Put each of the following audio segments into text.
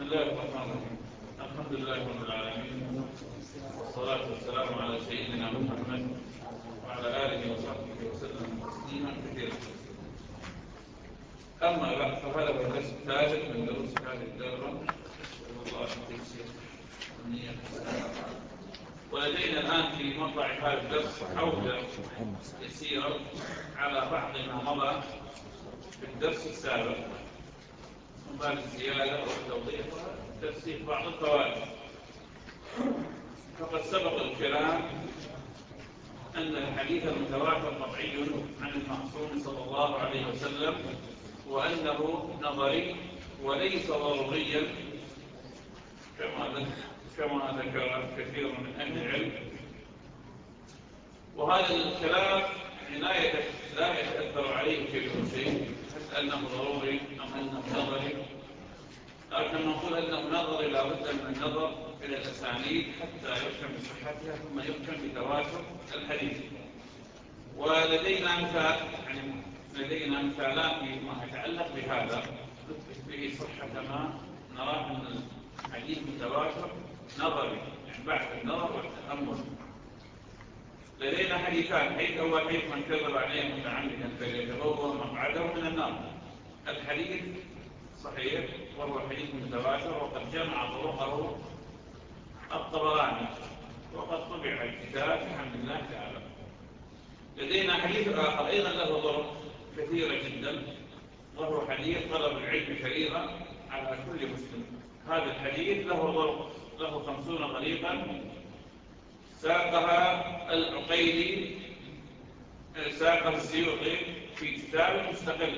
الله الرحمن الرحيم. الحمد لله رب العالمين، والصلاة والسلام على سيدنا محمد وعلى آله وصحبه وسلم تسليما كثيرا. أما بعد، فهذا هو الدرس الثالث من دروس هذه الدورة، والله التيسير والنية. ولدينا الآن في مطلع هذا الدرس عودة يسيرة على بعض ما مضى في الدرس السابق من باب الزيادة والتوضيح وتفسير بعض الفوائد. فقد سبق الكلام أن الحديث المتواتر قطعي عن المعصوم صلى الله عليه وسلم، وأنه نظري وليس ضروريا كما ذكر كثير من أهل العلم. وهذا الكلام لا يتأثر عليه كل شيء، هل أنه ضروري أم أنه نظري، لكن نقول أنه نظري لا بد من النظر إلى الأسانيد حتى يحكم بصحتها ثم يحكم بتواتر الحديث. ولدينا مثالان فيما يتعلق بهذا نثبت به صحة ما نراه أن الحديث متواتر نظري، يعني بعد النظر والتأمل. لدينا حديثان، حديث أول حديث من كذب عليه متعمدا فليتبوأ مقعده من النار. الحديث صحيح وهو حديث متواتر، وقد جمع طرقه الطبراني وقد طبع الكتاب بحمد الله تعالى. لدينا حديث آخر أيضا له طرق كثيرة جدا، وهو حديث طلب العلم فريضة على كل مسلم. هذا الحديث له طرق، له 50 طريقا ساقها العقيلي، ساقها السيوطي في كتاب مستقل،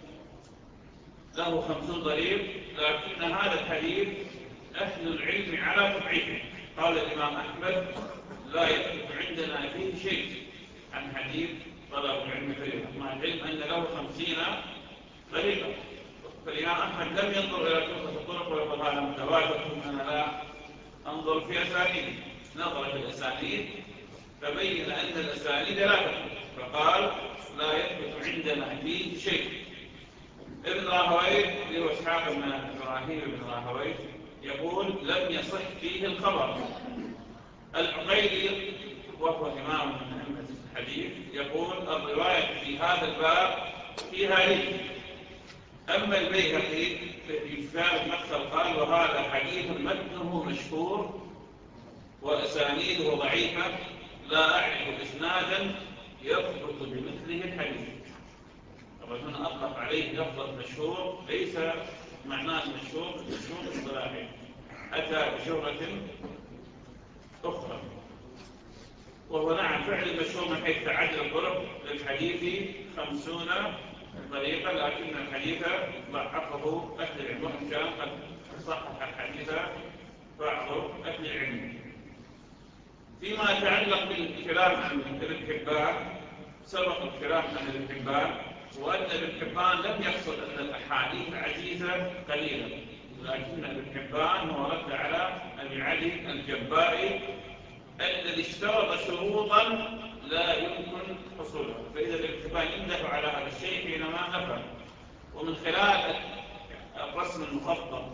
له 50 طريق. لكن هذا الحديث أهل العلم على تضعيفه. قال الإمام أحمد لا يثبت عندنا فيه شيء عن حديث طلب العلم فريضة، مع العلم أن له 50 طريقة. فالإمام أحمد لم ينظر إلى كثرة الطرق ويقول هذا متواتر ثم أنا لا أنظر في أسانيد، نظر في الأسانيد فبين أن الأسانيد لا تثبت، فقال لا يثبت عندنا فيه شيء. ابن راهويه اللي هو إسحاق بن إبراهيم بن راهويه يقول لم يصح فيه الخبر. العقيلي وهو إمام من أئمة الحديث يقول الرواية في هذا الباب فيها ريب. أما البيهقي في كتاب المدخل قال وهذا حديث متنه مشهور وأسانيده ضعيفة، لا أعرف إسنادا يضبط بمثله الحديث. طبعا هنا أطلق عليه لفظة مشهور، ليس معناه مشهور اصطلاحي، أتى بشهرة أخرى. وهو نعم فعل المشهور من حيث تعدد الطرق للحديث 50 طريقة، لكن الحديث ضعفه أهل العلم، وإن كان قد صحح الحديث بعض أهل العلم. فيما يتعلق بالكلام عن ابن حبان، سبق الكلام عن ابن حبان، وأن ابن حبان لم يقصد أن الأحاديث عزيزة قليلا، لكن ابن حبان هو رد على أبي علي الجبائي الذي اشترط شروطا لا يمكن حصولها. فإذا ابن حبان يمدح على هذا الشيء حينما نفهم. ومن خلال الرسم المخطط،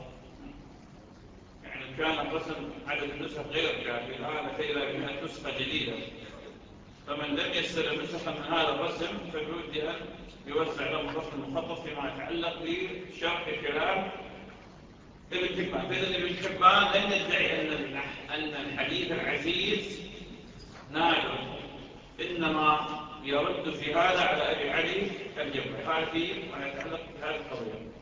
يعني كان الرسم عدد النسخ غير كافي، الآن إلى 100 نسخة جديدة، فمن لم يستلم نسخة من هذا الرسم فبود أن يوسع له الرسم المخطط فيما يتعلق بشرح كلام ابن حبان. فإذا ابن حبان لم يدعي أن الحديث العزيز نادر، إنما يرد في هذا على أبي علي الجبائي. هذا فيما يتعلق بهذه القضية.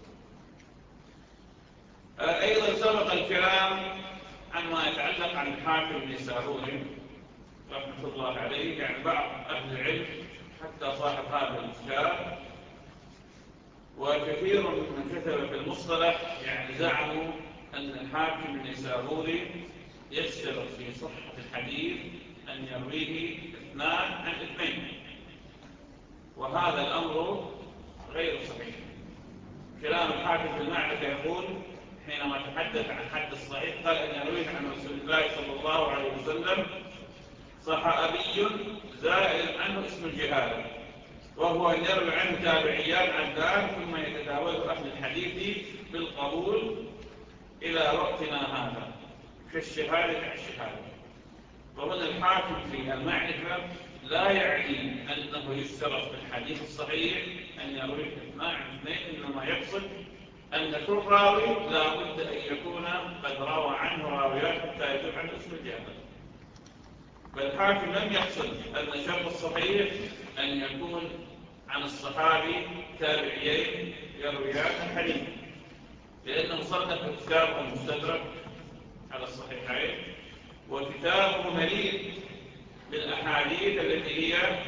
أيضا سبق الكلام عن ما يتعلق عن الحاكم النيسابوري رحمة الله عليه، يعني بعض أهل العلم حتى صاحب هذا الكتاب وكثير من كتب في المصطلح يعني زعموا أن الحاكم النيسابوري يشترط في صحة الحديث أن يرويه 2 عن 2، وهذا الأمر غير صحيح. كلام الحاكم في المعرفة يقول حينما تحدث عن حد الصحيح قال أن يرويه عن رسول الله صلى الله عليه وسلم صحابي زائل عنه اسم الجهالة، وهو أن يروي عنه تابعيان عدان ثم يتداول أهل الحديث بالقبول إلى كالشهادة عن الشهادة. وهنا الحاكم في المعرفة لا يعني أنه يشترط في الحديث الصحيح أن يروي اثنان عن اثنين، إنما يقصد أن كل راوي لا بد أن يكون قد روى عنه راويات حتى يدل عن اسم الجامع. فالحاكم لم يقصد أن شرط الصحيح أن يكون عن الصحابي تابعيين يرويان الحديث، لأنه صنف كتابه المستدرك على الصحيحين، وكتابه مليء بالأحاديث التي هي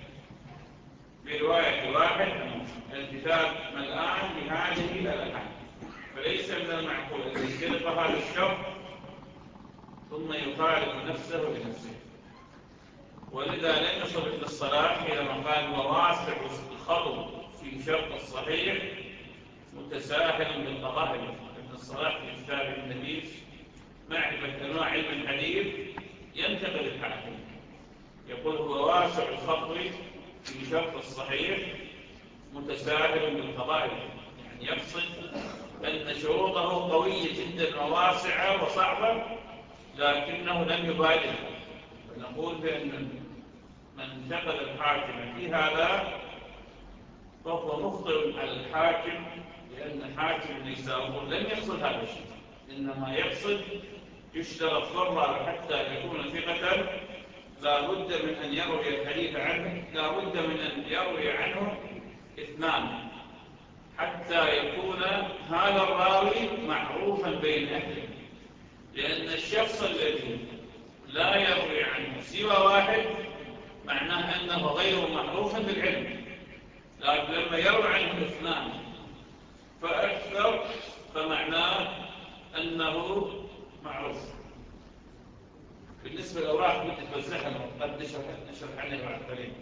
برواية واحد. الكتاب ملآن بهذه الأحاديث، فليس من المعقول أن يشترط هذا الشرط ثم يخالف نفسه بنفسه. ولذا لم يصل ابن الصلاح حينما قال وواسع الخطب في شرط الصحيح متساهل بالقضاء. ابن الصلاح في كتاب النبيس معرفة أنواع علم الحديث ينتقد الحاكم، يقول هو واسع الخطب في شرط الصحيح متساهل بالقضاء، يعني يقصد أن شروطه قوية جدا وواسعة وصعبة، لكنه لم يبالغ. نقول بأن من انتقد الحاكم في هذا فهو مخطئ على الحاكم، لأن الحاكم النيسابوري لم يقصد هذا الشيء، إنما يقصد يشترط فرع حتى يكون ثقة لا بد من أن يروي الحديث عنه، لا بد من أن يروي عنه اثنان حتى يكون هذا الراوي معروفا بين أهله. لأن الشخص الذي لا يروي عنه سوى واحد معناه أنه غير معروف بالعلم، لكن لما يروي عنه اثنان فأكثر فمعناه أنه معروف. بالنسبة للأوراق بدي توزعها وقد نشرح عنها بعد قليل.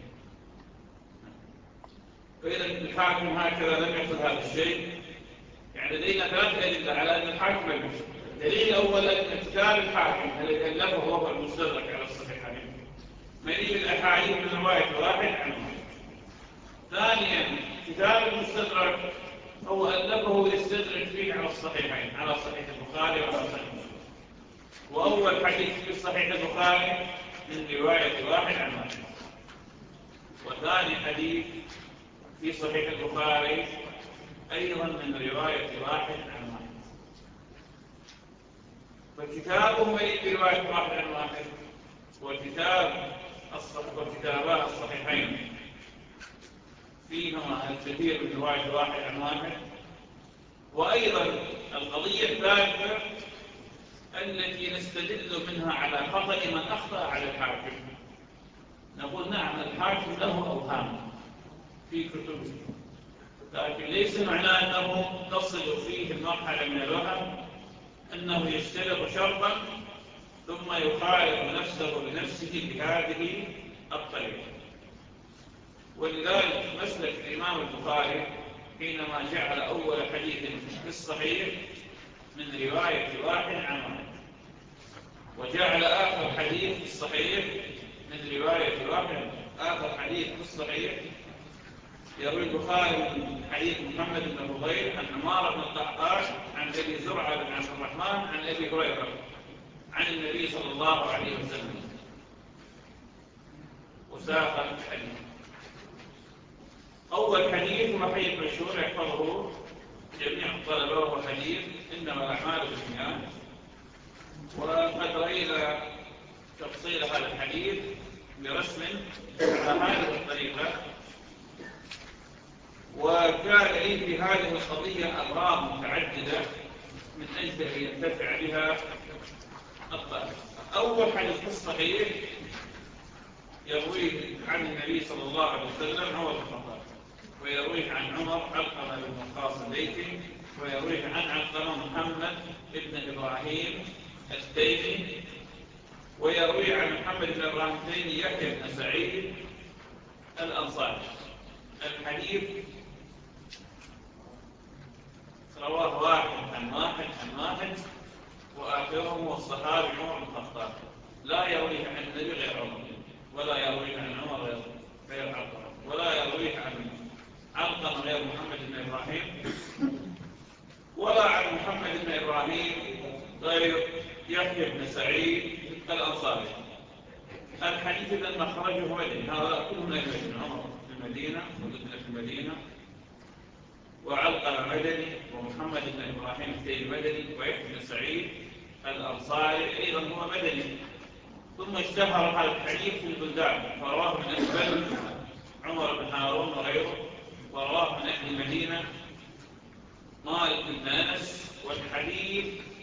فإذا الحاكم هكذا لم يقصد هذا الشيء. يعني لدينا ثلاث أدلة على أن الحاكم لم يقصد. الدليل الأول أن كتاب الحاكم الذي ألفه هو المستدرك على الصحيحين مليء بالأحاديث من رواية واحد عنه. ثانيا كتاب المستدرك هو ألفه يستدرك فيه على الصحيحين، على صحيح البخاري وعلى صحيح مسلم. وأول حديث في صحيح البخاري من رواية واحد عن واحد، وثاني حديث في صحيح البخاري أيضا من رواية واحد عن واحد. فكتابه مليء برواية واحد عن واحد، وكتابات الصحيحين فيهما الكثير من رواية واحد عن واحد. وأيضا القضية الثالثة التي نستدل منها على خطأ من أخطأ على الحاكم، نقول نعم الحاكم له أوهام في كتبه، لكن ليس معناه أنه تصل فيه المرحلة من الوهم أنه يشترط شرطا ثم يخالف نفسه بنفسه بهذه الطريقة. ولذلك مسلك الإمام البخاري حينما جعل أول حديث في الصحيح من رواية واحد عن واحد، وجعل آخر حديث في الصحيح من رواية واحد. آخر حديث في الصحيح يروي البخاري من حديث محمد بن فضيل عن عمار بن القعقاع عن أبي زرعة بن عبد الرحمن عن أبي هريرة عن النبي صلى الله عليه وسلم، وساق الحديث. أول حديث وحديث مشهور يحفظه جميع الطلبة وهو حديث إنما الأعمال بالنيات، وقد رأينا تفصيل هذا الحديث برسم على هذه الطريقة. وكان لي في هذه القضية أغراض متعددة من أجل أن ينتفع بها الطالب. أول حديث في الصحيح يرويه عن النبي صلى الله عليه وسلم عمر بن الخطاب، ويرويه عن عمر علقمة بن وقاص الليثي، ويرويه عن علقمة محمد بن إبراهيم التيمي، ويرويه عن محمد بن إبراهيم التيمي يحيى بن سعيد الأنصاري. الحديث رواه واحد عن واحد عن واحد، وآخرهم هو الصحابي عمر بن الخطاب، لا يرويه عن النبي غير عمر، ولا يرويه عن عمر غير علقمة، ولا يرويه عن علقمة غير محمد بن إبراهيم، ولا عن محمد بن إبراهيم غير يحيى بن سعيد الأنصاري. الحديث إذا مخرجه مدني، هؤلاء كلهم من المدينة، عمر في المدينة وابن في المدينة وعلقمة مدني ومحمد بن إبراهيم التيمي مدني ويحيى بن سعيد الأنصاري أيضا هو مدني. ثم اشتهر هذا الحديث في البلدان فرواه من أهل بلد عمر بن هارون وغيره، ورواه من أهل المدينة مالك بن أنس. والحديث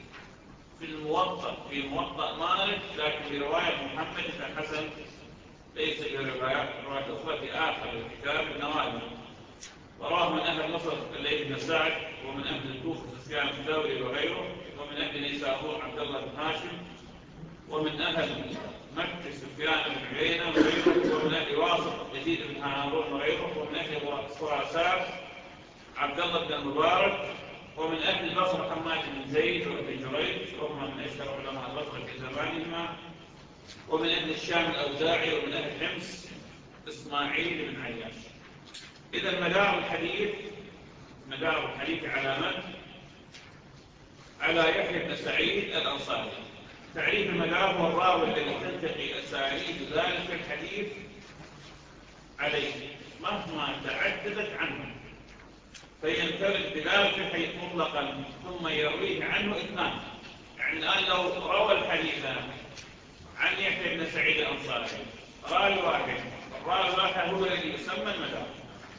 في موطأ مالك لكن برواية محمد بن حسن، ليس بروايات أخرى في آخر الكتاب النوادر. ورواه من أهل مصر الليث بن سعد، ومن أهل الكوفة سفيان الثوري وغيره، ومن أهل نيسابور عبد الله بن هاشم، ومن أهل مكة سفيان بن عيينة وغيره، ومن أهل واسط يزيد بن هارون وغيره، ومن أهل خراسان عبد الله بن المبارك، ومن أهل البصرة حماد بن زيد وابن جريج وهم من أشهر علماء البصرة في زمانهما، ومن أهل الشام الأوزاعي، ومن أهل حمص إسماعيل بن عياش. إذا مدار الحديث على من؟ على يحيى بن سعيد الأنصاري. تعريف المدار هو الراوي الذي تلتقي أسانيد ذلك الحديث عليه مهما تعددت عنه، فينفرد بذلك الحديث مطلقا ثم يرويه عنه اثنان. يعني الآن لو روى الحديث عن يحيى بن سعيد الأنصاري راوي واحد، الراوي الواحد هو الذي يسمى المدار.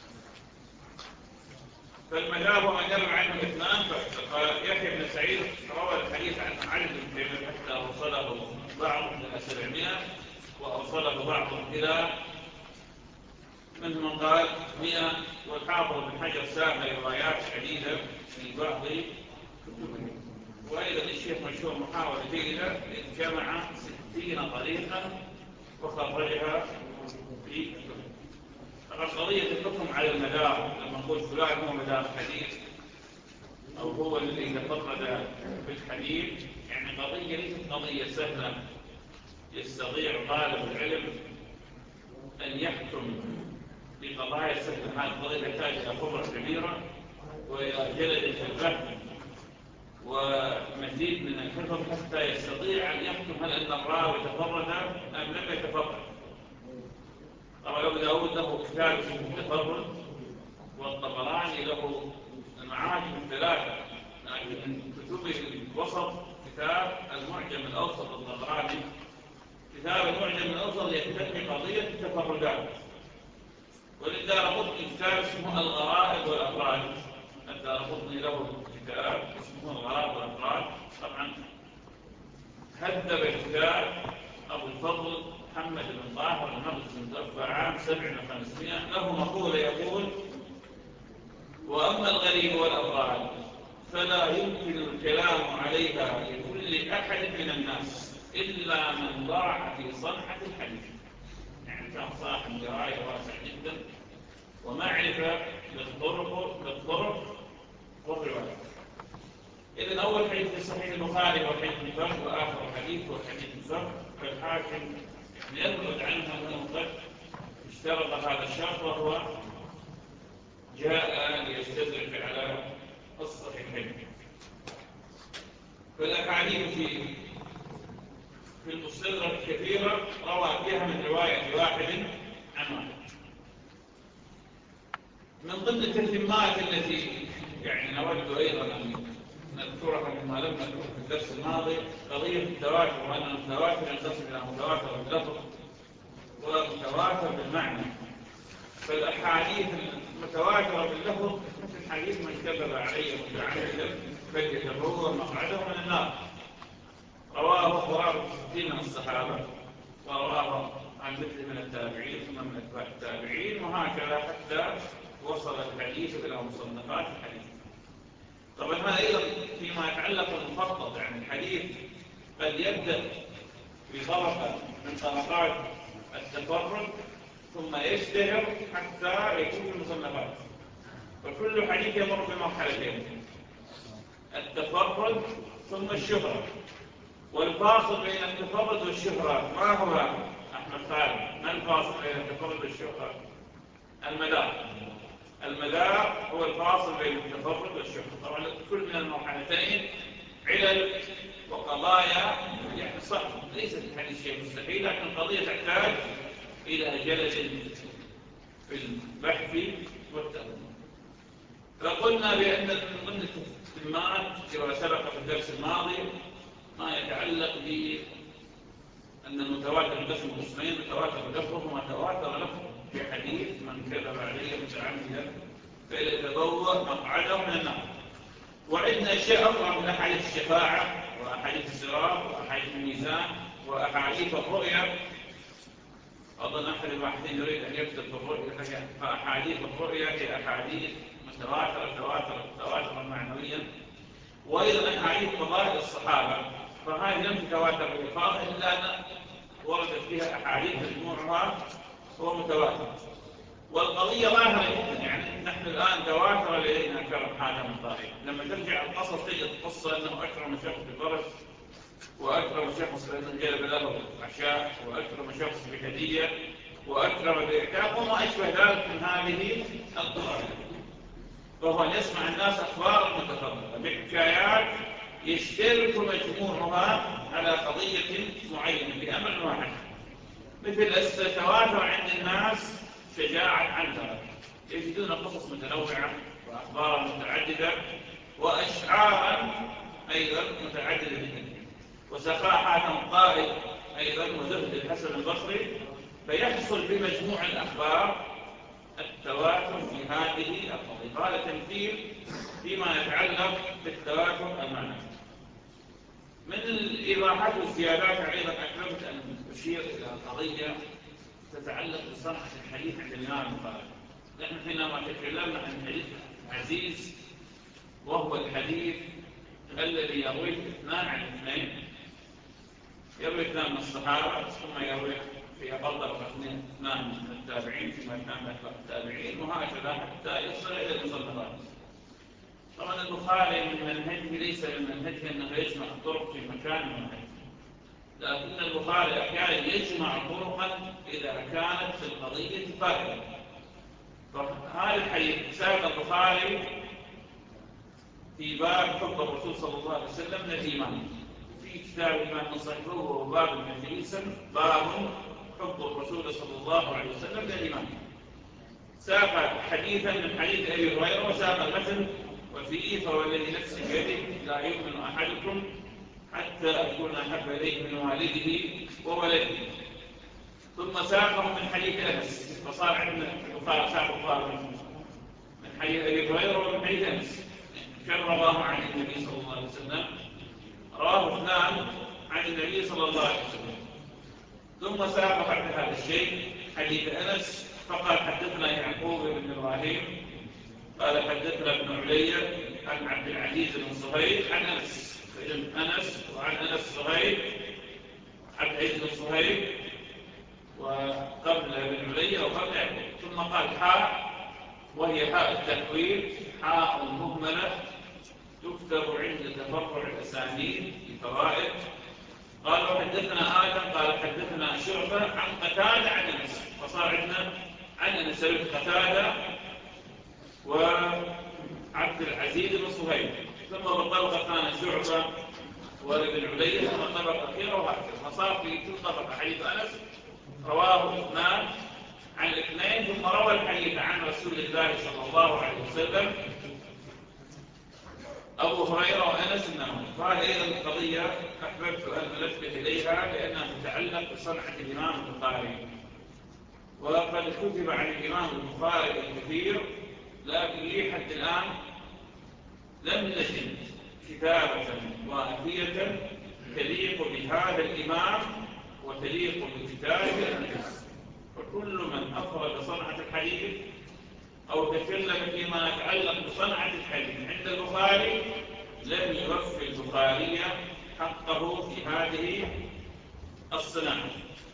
فالمدار هو من يروي عنه اثنان. فيحيى بن سعيد روى الحديث عن علي بن تيمية حتى أوصله بعضهم إلى 700 وأوصله بعضهم إلى منهم من قال 100. والحافظ بن حجر ساق روايات عديدة في بعض كتبه. وأيضا الشيخ مشهور محاولة جيدة جمع 60 طريقا وخرجها في كتبه. قضية الحكم على المدار، لما نقول فلان هو مدار الحديث أو هو الذي تفرد بالحديث، يعني قضية ليست قضية سهلة يستطيع طالب العلم أن يحكم بقضايا سهلة. هذه القضية تحتاج إلى خبرة كبيرة وإلى جلد في الفهم ومزيد من الحفظ حتى يستطيع أن يحكم هل أن الراوي تفرد أم لم يتفرد. طبعا أبو داود له كتاب اسمه التفرد، والطبراني له المعاجم الثلاثة، لكن كتبه الوسط كتاب المعجم الأوسط الطبراني. كتاب المعجم الأوسط يهتم بقضية التفردات. وللدارقطني كتاب اسمه الغرائب والأفراد. الدارقطني له كتاب اسمه الغرائب والأفراد. طبعا هذب الكتاب أبو الفضل محمد بن طاهر المقدسي المتوفى عام 700 له مقولة يقول: وأما الغريب والأفراد فلا يمكن الكلام عليها لكل أحد من الناس إلا من ضاع في صنعة الحديث. يعني كان صاحب دراية واسع جدا ومعرفة بالطرق والروايات. إذن أول حديث في صحيح البخاري هو حديث الفرد، وآخر حديث هو حديث الفرد. فالحاكم يبعد عنه أنه قد اشترط هذا الشرط، وهو جاء ليستدرك على الصحيحين. فالأحاديث في المستدرك كثيرة روى فيها من رواية واحد عن واحد. من ضمن التتمات التي يعني نود أيضا أن نذكرها مما لم نذكره في الدرس الماضي قضية التواتر، وأن التواتر ينقسم إلى متواتر باللفظ ومتواتر بالمعنى. فالأحاديث المتواترة باللفظ مثل حديث من كذب علي متعمدا فليتبوأ مقعده من النار، رواه قرابة 60 من الصحابة، ورواه عن مثل من التابعين ثم من أتباع التابعين، وهكذا حتى وصل الحديث إلى مصنفات الحديث. طبعا هذا أيضا فيما يتعلق بالمخطط، يعني الحديث قد يبدأ بطبقة من طبقات التفرد ثم يشتهر حتى يكون في المصنفات. فكل حديث يمر بمرحلتين: التفرد ثم الشهرة. والفاصل بين التفرد والشهرة ما هو أحمد خالد؟ ما الفاصل بين التفرد والشهرة؟ المدار هو الفاصل بين التفرد والشهرة. طبعا كل من المرحلتين علل وقضايا قضايا يعني صح ليست الحديث شيء مستحيل، لكن القضية تحتاج إلى جلد في البحث والتأمل. فقلنا بأن من ضمن التتمات كما سبق في الدرس الماضي ما يتعلق بأن المتواتر قسم قسمين، متواتر لفظه ومتواتر لفظه في حديث من كذب عليه متعمدا فليتبوأ مقعده من النار. وعندنا أشياء أخرى من أحاديث الشفاعة وأحاديث الصراط وأحاديث الميزان وأحاديث الرؤيا. أظن أحد الباحثين يريد أن يكتب في الرؤيا، فأحاديث الرؤيا هي أحاديث تواترا معنويا. وأيضا أحاديث فضائل الصحابة، فهذه لم تتواتر بالإطلاق إلا أن وردت فيها أحاديث مجموعها هو متواتر. والقضية ظاهرة جدا، يعني نحن الآن تواتر لدينا كرم حاتم الطائي. لما ترجع القصص تجد القصة أنه أكرم شخص بفرس، وأكرم شخص بأنه جلب له عشاء، وأكرم شخص بهدية، وأكرم بإعتاق، وما أشبه ذلك من هذه القضايا. وهو أن يسمع الناس أخبار متفرقة بحكايات يشترك مجموعها على قضية معينة بأمر واحد، مثل التواتر عند الناس شجاعة عنها، يجدون قصص متنوعة وأخبار متعددة وأشعارا أيضا متعددة جدا، وسخاء حاتم الطائي أيضا وزهد الحسن البصري، فيحصل بمجموع الأخبار التواتر في هذه القضية. هذا تمثيل فيما يتعلق بالتواتر المعنوي. من الإيضاحات والزيادات أيضا أحببت أن أشير إلى قضية تتعلق بصنعة الحديث عند الإمام البخاري. نحن حينما تكلمنا عن حديث عزيز وهو الحديث الذي يرويه اثنان عن اثنين، يروي اثنان من الصحابة ثم يروي في أقل اثنان من التابعين ثم اثنان من التابعين، وهكذا حتى يصل إلى المصنفات. طبعا البخاري من منهجه ليس من منهجه أنه يجمع الطرق في مكان واحد، لكن البخاري أحيانا يجمع طرقا إذا كانت في القضية فائدة. فهذا الحديث ساق البخاري في باب حب الرسول صلى الله عليه وسلم من الإيمان، في كتاب الإمام من صحيحه وباب الحديث باب حب الرسول صلى الله عليه وسلم من الإيمان. ساق حديثا من حديث أبي هريرة وساق المتن وفيه فوالذي نفسي بيده لا يؤمن أحدكم حتى أكون أحب إليه من والده وولده. ثم ساقه من حديث أنس، فصار عندنا ساق من حديث أبي هريرة ومن حديث أنس كرر الله عن النبي صلى الله عليه وسلم، رواه اثنان عن النبي صلى الله عليه وسلم. ثم ساق بعد هذا الشيء حديث أنس فقال حدثنا يعقوب بن إبراهيم قال حدثنا ابن علي عن عبد العزيز بن صهيب عن أنس. فإذن أنس وعن أنس صهيب عبد العزيز بن صهيب وقبل ابن علي وقبل يعقوب. ثم قال حاء وهي حاء التحويل، حاء مهملة تكتب عند تفرع الأسانيد بفوائد. قال وحدثنا آدم قال حدثنا شعبة عن قتادة عن أنس، فصار عندنا عن أنس قتادة وعبد العزيز بن صهيب، ثم بالطبقة كان شعبة وابن علي، ثم الطبقة الأخيرة وهكذا. فصار في كل طبقة حديث أنس رواه اثنان عن الاثنين، ثم روى الحديث عن رسول الله صلى الله عليه وسلم أبو هريرة وأنس بن مالك. وهذه أيضا قضية أحببت أن أنبه إليها لأنها تتعلق بصنعة الإمام البخاري. وقد كتب عن الإمام البخاري الكثير، لكن لي حتى الآن لم نجد كتابة وافية تليق بهذا الإمام وتليق بكتابه النفس. فكل من أفرد صنعة الحديث أو تكلم فيما يتعلق بصنعة الحديث عند البخاري لم يوفي البخاري حقه في هذه الصناعة.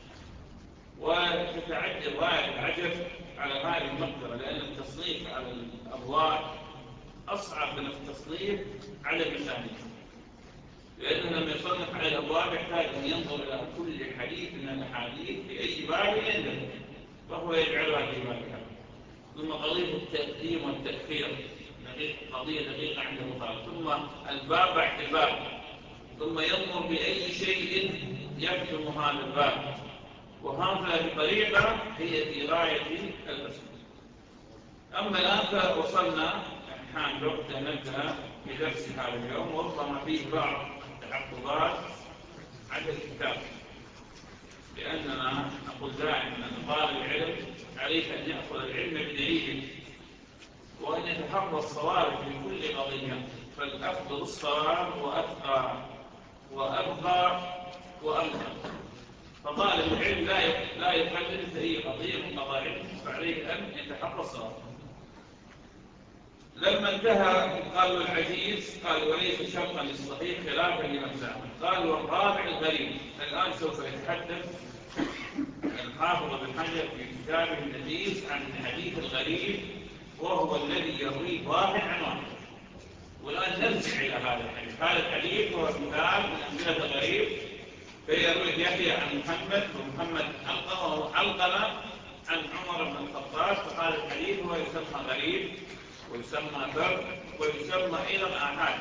وتتعجب غاية العجب على هذه المقدرة، لأن التصنيف على الأبواب أصعب من التصنيف على المسانيد، لأنه لما يصنف على الأبواب يحتاج أن ينظر إلى كل حديث من الأحاديث في أي باب عنده وهو يجعلها في بابها. ثم قضية التقديم والتأخير قضية دقيقة عند البخاري، ثم الباب بعد الباب ثم ينظر بأي شيء يكتم هذا الباب، وهذه الطريقة هي في غاية البسط. أما الآن فوصلنا حان الوقت أن نبدأ بدرس هذا اليوم، وربما فيه بعض التعقبات على الكتاب، لأننا نقول دائما أن طالب العلم عليه أن يأخذ العلم بدليله، وأن يتحرى الصواب في كل قضية، فالأفضل الصواب وأتقى وأبقى وأمقى. فطالب العلم لا يقلد في أي قضية من قضايا، فعليه أن يتحرى الصواب. لما انتهى قالوا العزيز، قال وليس شرطا للصحيح خلافا لمن زعم. قال والرابع الغريب. الآن سوف يتحدث الحافظ بن حجر في كتابه النفيس عن الحديث الغريب، وهو الذي يرويه واحد عن واحد. والآن نرجع إلى هذا الحديث. هذا الحديث هو مثال من أمثلة الغريب، فيرويه يحيى عن محمد، ومحمد علقمة عن عمر بن الخطاب. فهذا الحديث هو يسمى غريب، ويسمى فرد، ويسمى أيضا آحاد.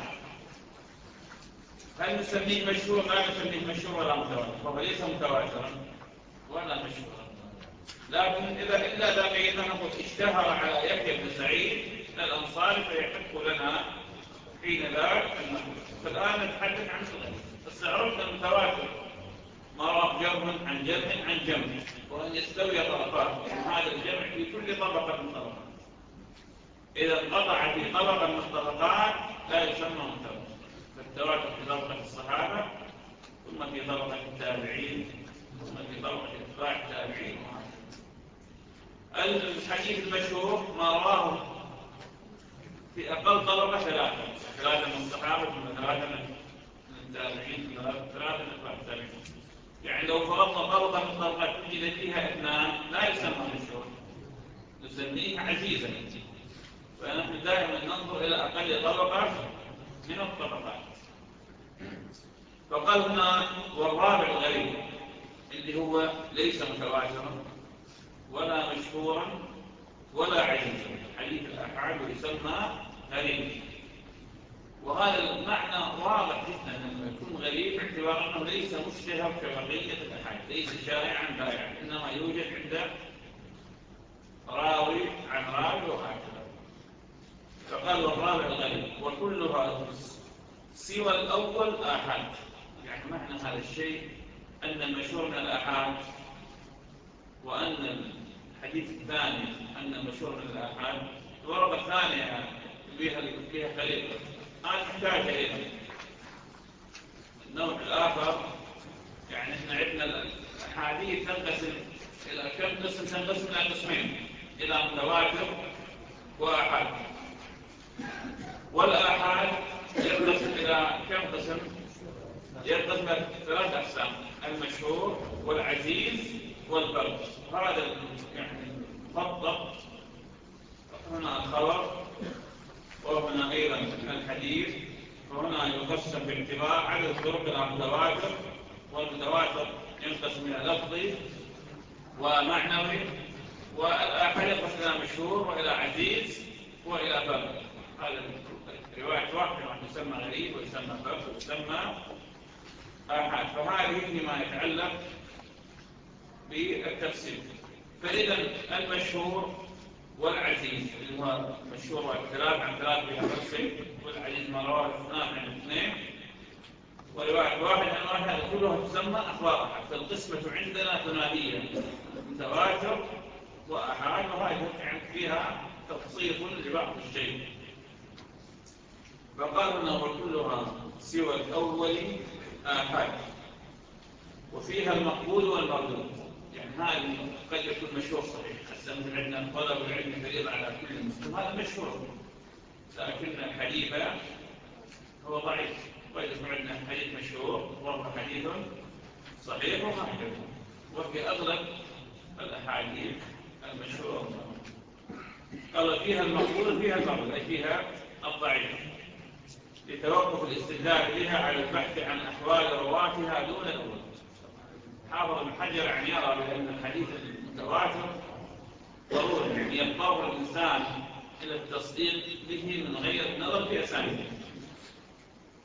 هل نسميه مشهور؟ لا نسميه مشهور ولا متواتر، فهو ليس متواترا ولا مشهورا. لكن إلا إذا قيلنا نقول اشتهر على يحيى بن سعيد الأنصاري فيحق لنا حين ذاك أن نقول. فالآن نتحدث عن الغريب. بس عرفنا المتواتر ما رواه جمع عن جمع عن جمع، وأن يستوي طرفات، يعني هذا الجمع في كل طبقة من طبقات. إذا انقطع في طبقة من الطبقات لا يسمى متواتر. فالتواتر في طبقة الصحابة، ثم في طبقة التابعين، ثم في طبقة اتباع التابعين. الحديث المشهور ما رواه في أقل طبقة ثلاثة من الصحابة، ثم ثلاثة من التابعين، ثم ثلاثة من اتباع التابعين. يعني لو فرضنا طبقة من الطبقات وجد فيها اثنان لا يسمى مشهور، نسميه عزيزا. فنحن دائما ننظر إلى أقل طبقة من الطبقات. فقال هنا والرابع الغريب، اللي هو ليس متواترا ولا مشهورا ولا عزيزا، حديث الآحاد ويسمى غريب. وهذا المعنى واضح جدا أنه يكون غريب باعتبار أنه ليس مشتهر كبقية الآحاد، ليس شائعا بائعا، إنما يوجد عند راوي عن راوي وهكذا. فقال والرابع الغريب، وكلها سوى الأول آحاد. يعني معنى هذا الشيء أن المشهور من الآحاد، وأن الحديث الثاني أن المشهور من الآحاد، الورقة الثانية فيها قليل. هذا محتاج إليها. النوع الآخر، يعني إحنا عندنا الأحاديث تنقسم إلى كم قسم؟ تنقسم إلى قسمين، إلى متواتر وآحاد. والآحاد ينقسم إلى كم قسم؟ ينقسم إلى 3 أقسام: المشهور والعزيز والفرد. هذا يعني مفضل. هنا الخبر، وهنا أيضا الحديث. وهنا يقسم باعتبار عدد الطرق إلى متواتر، والمتواتر ينقسم إلى لفظي ومعنوي، والآحاد ينقسم إلى مشهور وإلى عزيز وإلى فرد. هذا رواية واحدة يسمى غريب ويسمى فرد ويسمى آحاد. فهذه فيما يتعلق بالتفسير. فإذا المشهور والعزيز، اللي هو المشهور والثلاث عن ثلاث بها تفسير، والعزيز ما رواه 2 عن 2، ورواية 1 عن 1، هذه كلها تسمى أخبار أحاد. فالقسمة عندنا ثنائية، متواتر وآحاد، وهذه فيها تفصيل لبعض الشيء. فقال هنا وكلها سوى الأول آحاد، وفيها المقبول والمردود. يعني هذا قد يكون مشهور صحيح، مثل عندنا طلب العلم فريضة على كل مسلم، هذا مشهور، لكن الحديث هو ضعيف. قد يكون عندنا حديث مشهور وهو حديث صحيح وهكذا. وفي أغلب الأحاديث المشهورة قال فيها المقبول فيها المردود، أي فيها الضعيف، لتوقف الاستدلال بها على البحث عن أحوال رواتها دون الأول. حافظ ابن حجر يعني يرى بأن الحديث المتواتر ضروري، يعني يضطر الإنسان إلى التصديق به من غير النظر في أسانيده.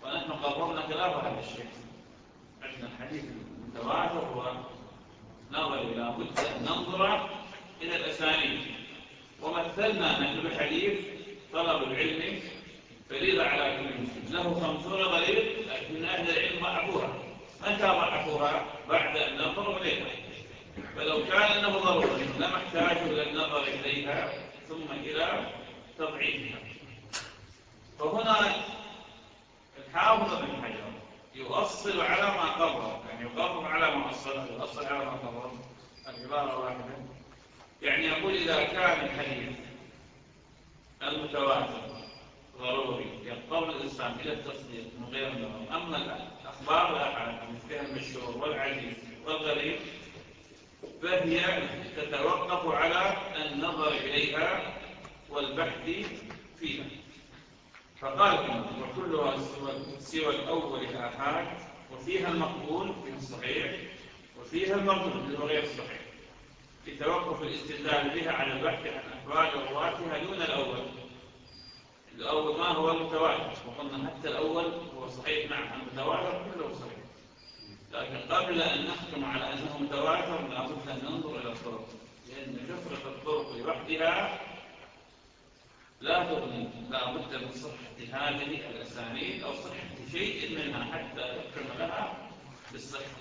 ونحن قررنا خلاف هذا الشيء. عندنا الحديث المتواتر هو نظر إلى بد أن ننظر إلى الأسانيد، ومثلنا نحن بحديث طلب العلم فريضة على كل مسلم له 50 طريق، لكن أهل العلم ضعفوها. متى ضعفوها؟ بعد أن ننظر إليها. فلو كان أنه ضروري لما احتاج إلى النظر إليها ثم إلى تضعيفها. فهنا الحافظ بن حجر يؤصل على ما قرر، يعني يقرر على ما يؤصل على ما قرر. العبارة واحدة، يعني يقول إذا كان الحديث المتواتر ضروري يضطر الإنسان إلى التصديق من غير النظر. أما الأخبار الآحاد مثل المشهور والعزيز والغريب فهي تتوقف على النظر إليها والبحث فيها. فقال وكلها سوى الأول الآحاد، وفيها المقبول فيها الصحيح، وفيها المردود اللي هو غير الصحيح، لتوقف الاستدلال بها على البحث عن أحوال رواتها دون الأول. الأول ما هو المتواتر، وقلنا حتى الأول هو صحيح. نعم المتواتر كله صحيح، لكن قبل أن نحكم على أنه متواتر لابد أن ننظر إلى الطرق، لأن كثرة الطرق لوحدها لا تغني، لابد من صحة هذه الأسانيد أو صحة شيء منها حتى يحكم لها بالصحة.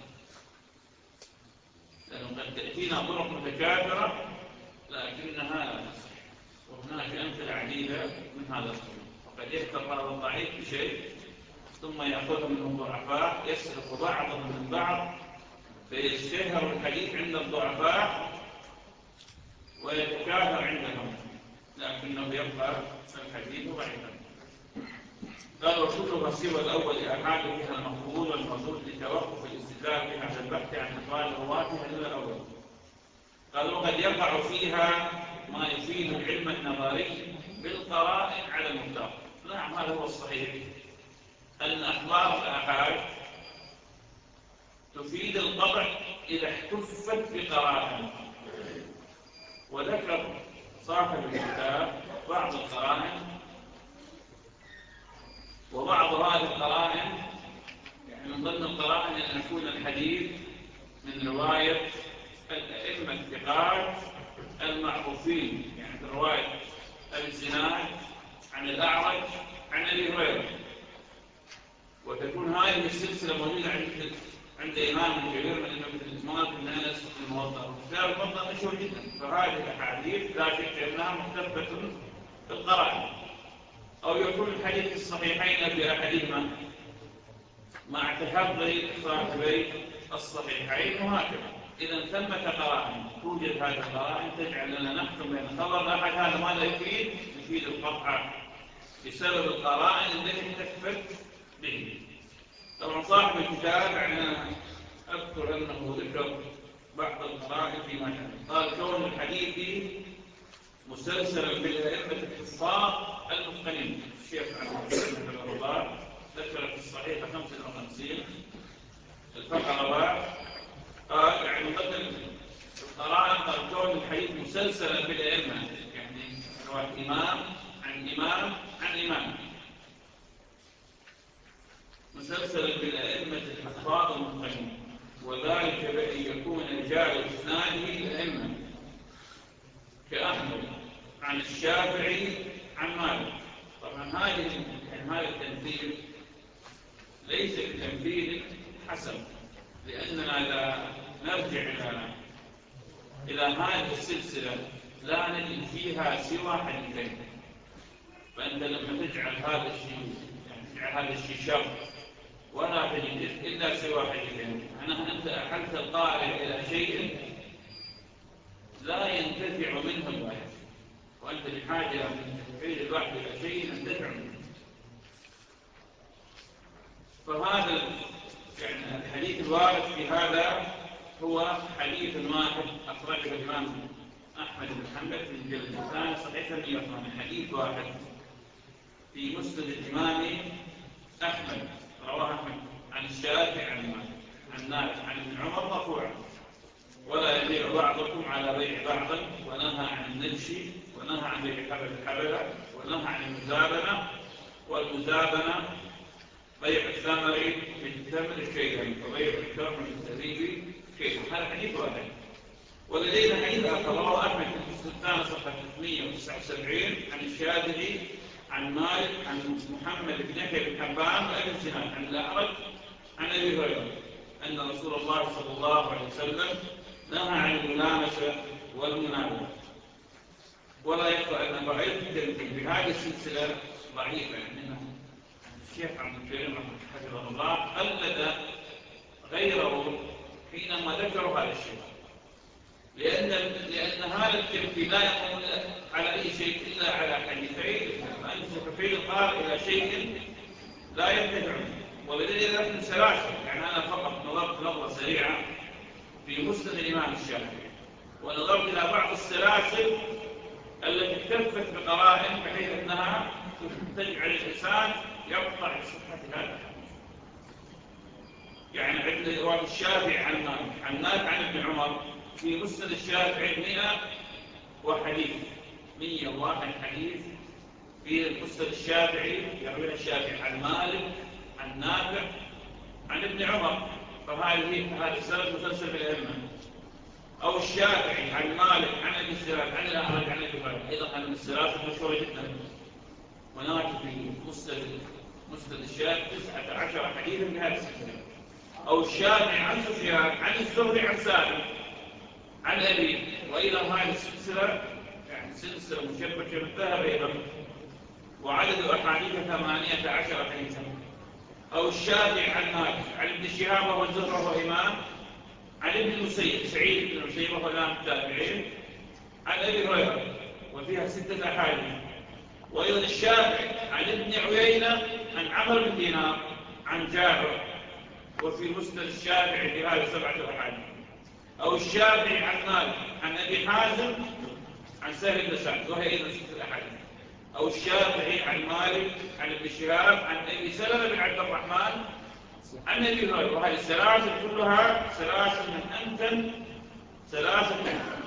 لأنه قد تأتينا طرق متكاثرة لكنها لا تصح، وهناك أمثلة عديدة من هذا القبيل. وقد يكثر هذا الضعيف بشيء ثم يأخذ منه الضعفاء، يسرق بعضهم من بعض فيشتهر الحديث عند الضعفاء ويتكاثر عندهم، لكنه يبقى الحديث ضعيفا. قال وكلها سوى الأول آحاد فيها المقبول والمردود لتوقف الاستدلال بها على البحث عن أحوال رواتها دون الأول. قال وقد يقع فيها ما يفيد العلم النظري بالقرائن على المختار. نعم هذا هو الصحيح، أن أخبار الآحاد تفيد القطع إذا احتفت بقرائن. وذكر صاحب الكتاب بعض القرائن، وبعض هذه القرائن يعني من ضمن القرائن أن يكون الحديث من رواية الأئمة الثقات المعروفين، يعني في رواية أبي الزناد عن الأعرج عن أبي هريرة، وتكون هذه السلسلة موجودة عند إمام كبير من مالك بن أنس في الموطأ. كتاب الموطأ مشهور جدا، فهذه الأحاديث لا شك أنها مختلفة بالقرائن. أو يكون الحديث في الصحيحين بأحدهما مع تحضر صاحبي الصحيحين، وهكذا. إذا ثمة قرائن، توجد هذه القرائن تجعل لنا نحكم بين خبر الأحد هذا ماذا يفيد القطع بسبب القرائن التي احتفت به. طبعا صاحب الكتاب يعني أذكر أنه ذكر بعض القرائن فيما كان. قال كون الحديث مسلسلا بالأئمة الحفاظ المتقنين. الشيخ عبد الله ذكر في الصحيح 55 الفقرة قال يعني مثل القرائن قال كون الحديث مسلسلا بالأئمة، يعني رواية إمام عن إمام عن إمام، مسلسلا بالأئمة الحفاظ المتقنين، وذلك بأن يكون رجال إسناده الأئمة كأحمد عن الشافعي عن مالك. طبعا هذا التمثيل ليس بتمثيل حسن، لأننا لا نرجع إلى هذه السلسلة لا نجد فيها سوى حديثين. فأنت لما تجعل هذا الشيء يعني تجعل هذا الشيء شر ولا تجد إلا سوى حديثين، معناها أنت أحلت القارئ إلى شيء لا ينتفع منه الواحد، وأنت بحاجة من تفعيل الواحد إلى شيء ينتفع منه. فهذا يعني الحديث الوارد في هذا هو حديث واحد أخرجه الإمام أحمد بن حنبل في الجلد الثاني صحيح 108. حديث واحد في مسند الإمام أحمد، رواه أحمد عن الشافعي عن مالك عن نافع عن ابن عمر مرفوعا: ولا يبيع بعضكم على بيع بعض، ونهى عن النجش، ونهى عن بيع حبل الحبلة، ونهى عن المزابنة، والمزابنة بيع الثمر بالثمر شيئا وبيع الثمر بالتهريب شيئا. هذا حديث واحد. ولدينا حديث آخر رواه أحمد في السلطان صفحة 379 عن الشاذلي عن مالك عن محمد بن يحيى بن حبان وابن سنان عن الأعرج عن أبي هريرة أن رسول الله صلى الله عليه وسلم نهى عن الملامسة والمنابذة. ولا يخفى أن ضعيف الترمذي بهذه السلسلة ضعيفة، يعني الشيخ عبد الكريم حفظه الله قلد غيره حينما ذكروا هذا الشيء، لأن هذا الترمذي لا يقوم على أي شيء إلا على حديثين، فأنت في القار إلى شيء لا ينتفع. ولدينا نحن سلاسل، يعني أنا فقط نظرت نظرة سريعة في مسند الإمام الشافعي، ونظرت إلى بعض السلاسل التي اكتفت بقرائن بحيث أنها تجعل الإنسان يقطع بصحة هذا الحديث. يعني عند رواه الشافعي عن مالك عن ابن عمر في مسند الشافعي 101 حديث في مسند الشافعي يروي الشافعي عن مالك عن نافع عن ابن عمر، هذا السند مسلسل بالأئمة. أو الشافعي عن مالك عن أبي السلام عن الأعرج عن أبي هريرة، أيضا عن السلاسل مشهورة جدا. هناك في مسند الشافعي 19 حديثا بهذا السلسلة. أو الشافعي عن سفيان عن الزهري عن سالم عن أبي، وأيضا هذه السلسلة يعني سلسلة مشبكة بالذهب أيضا، وعدد أحاديث 18 حديثا. أو الشافعي عن مالك عن ابن شهاب وهو الزهري وهو إمام عن ابن المسيب سعيد بن المسيب وهو إمام التابعين عن أبي هريرة، وفيها 6 أحاديث. وأيضا الشافعي عن ابن عيينة عن عمرو بن دينار عن جابر، وفي مسند الشافعي في هذه 7 أحاديث. أو الشافعي عن مالك عن أبي حازم عن سهل بن سعد وهي أيضا 6 أحاديث. أو الشافعي عن مالك عن ابن شهاب عن أبي سلمة بن عبد الرحمن عن أبي هريرة، وهذه السلاسل كلها سلاسل من أمتن سلاسل.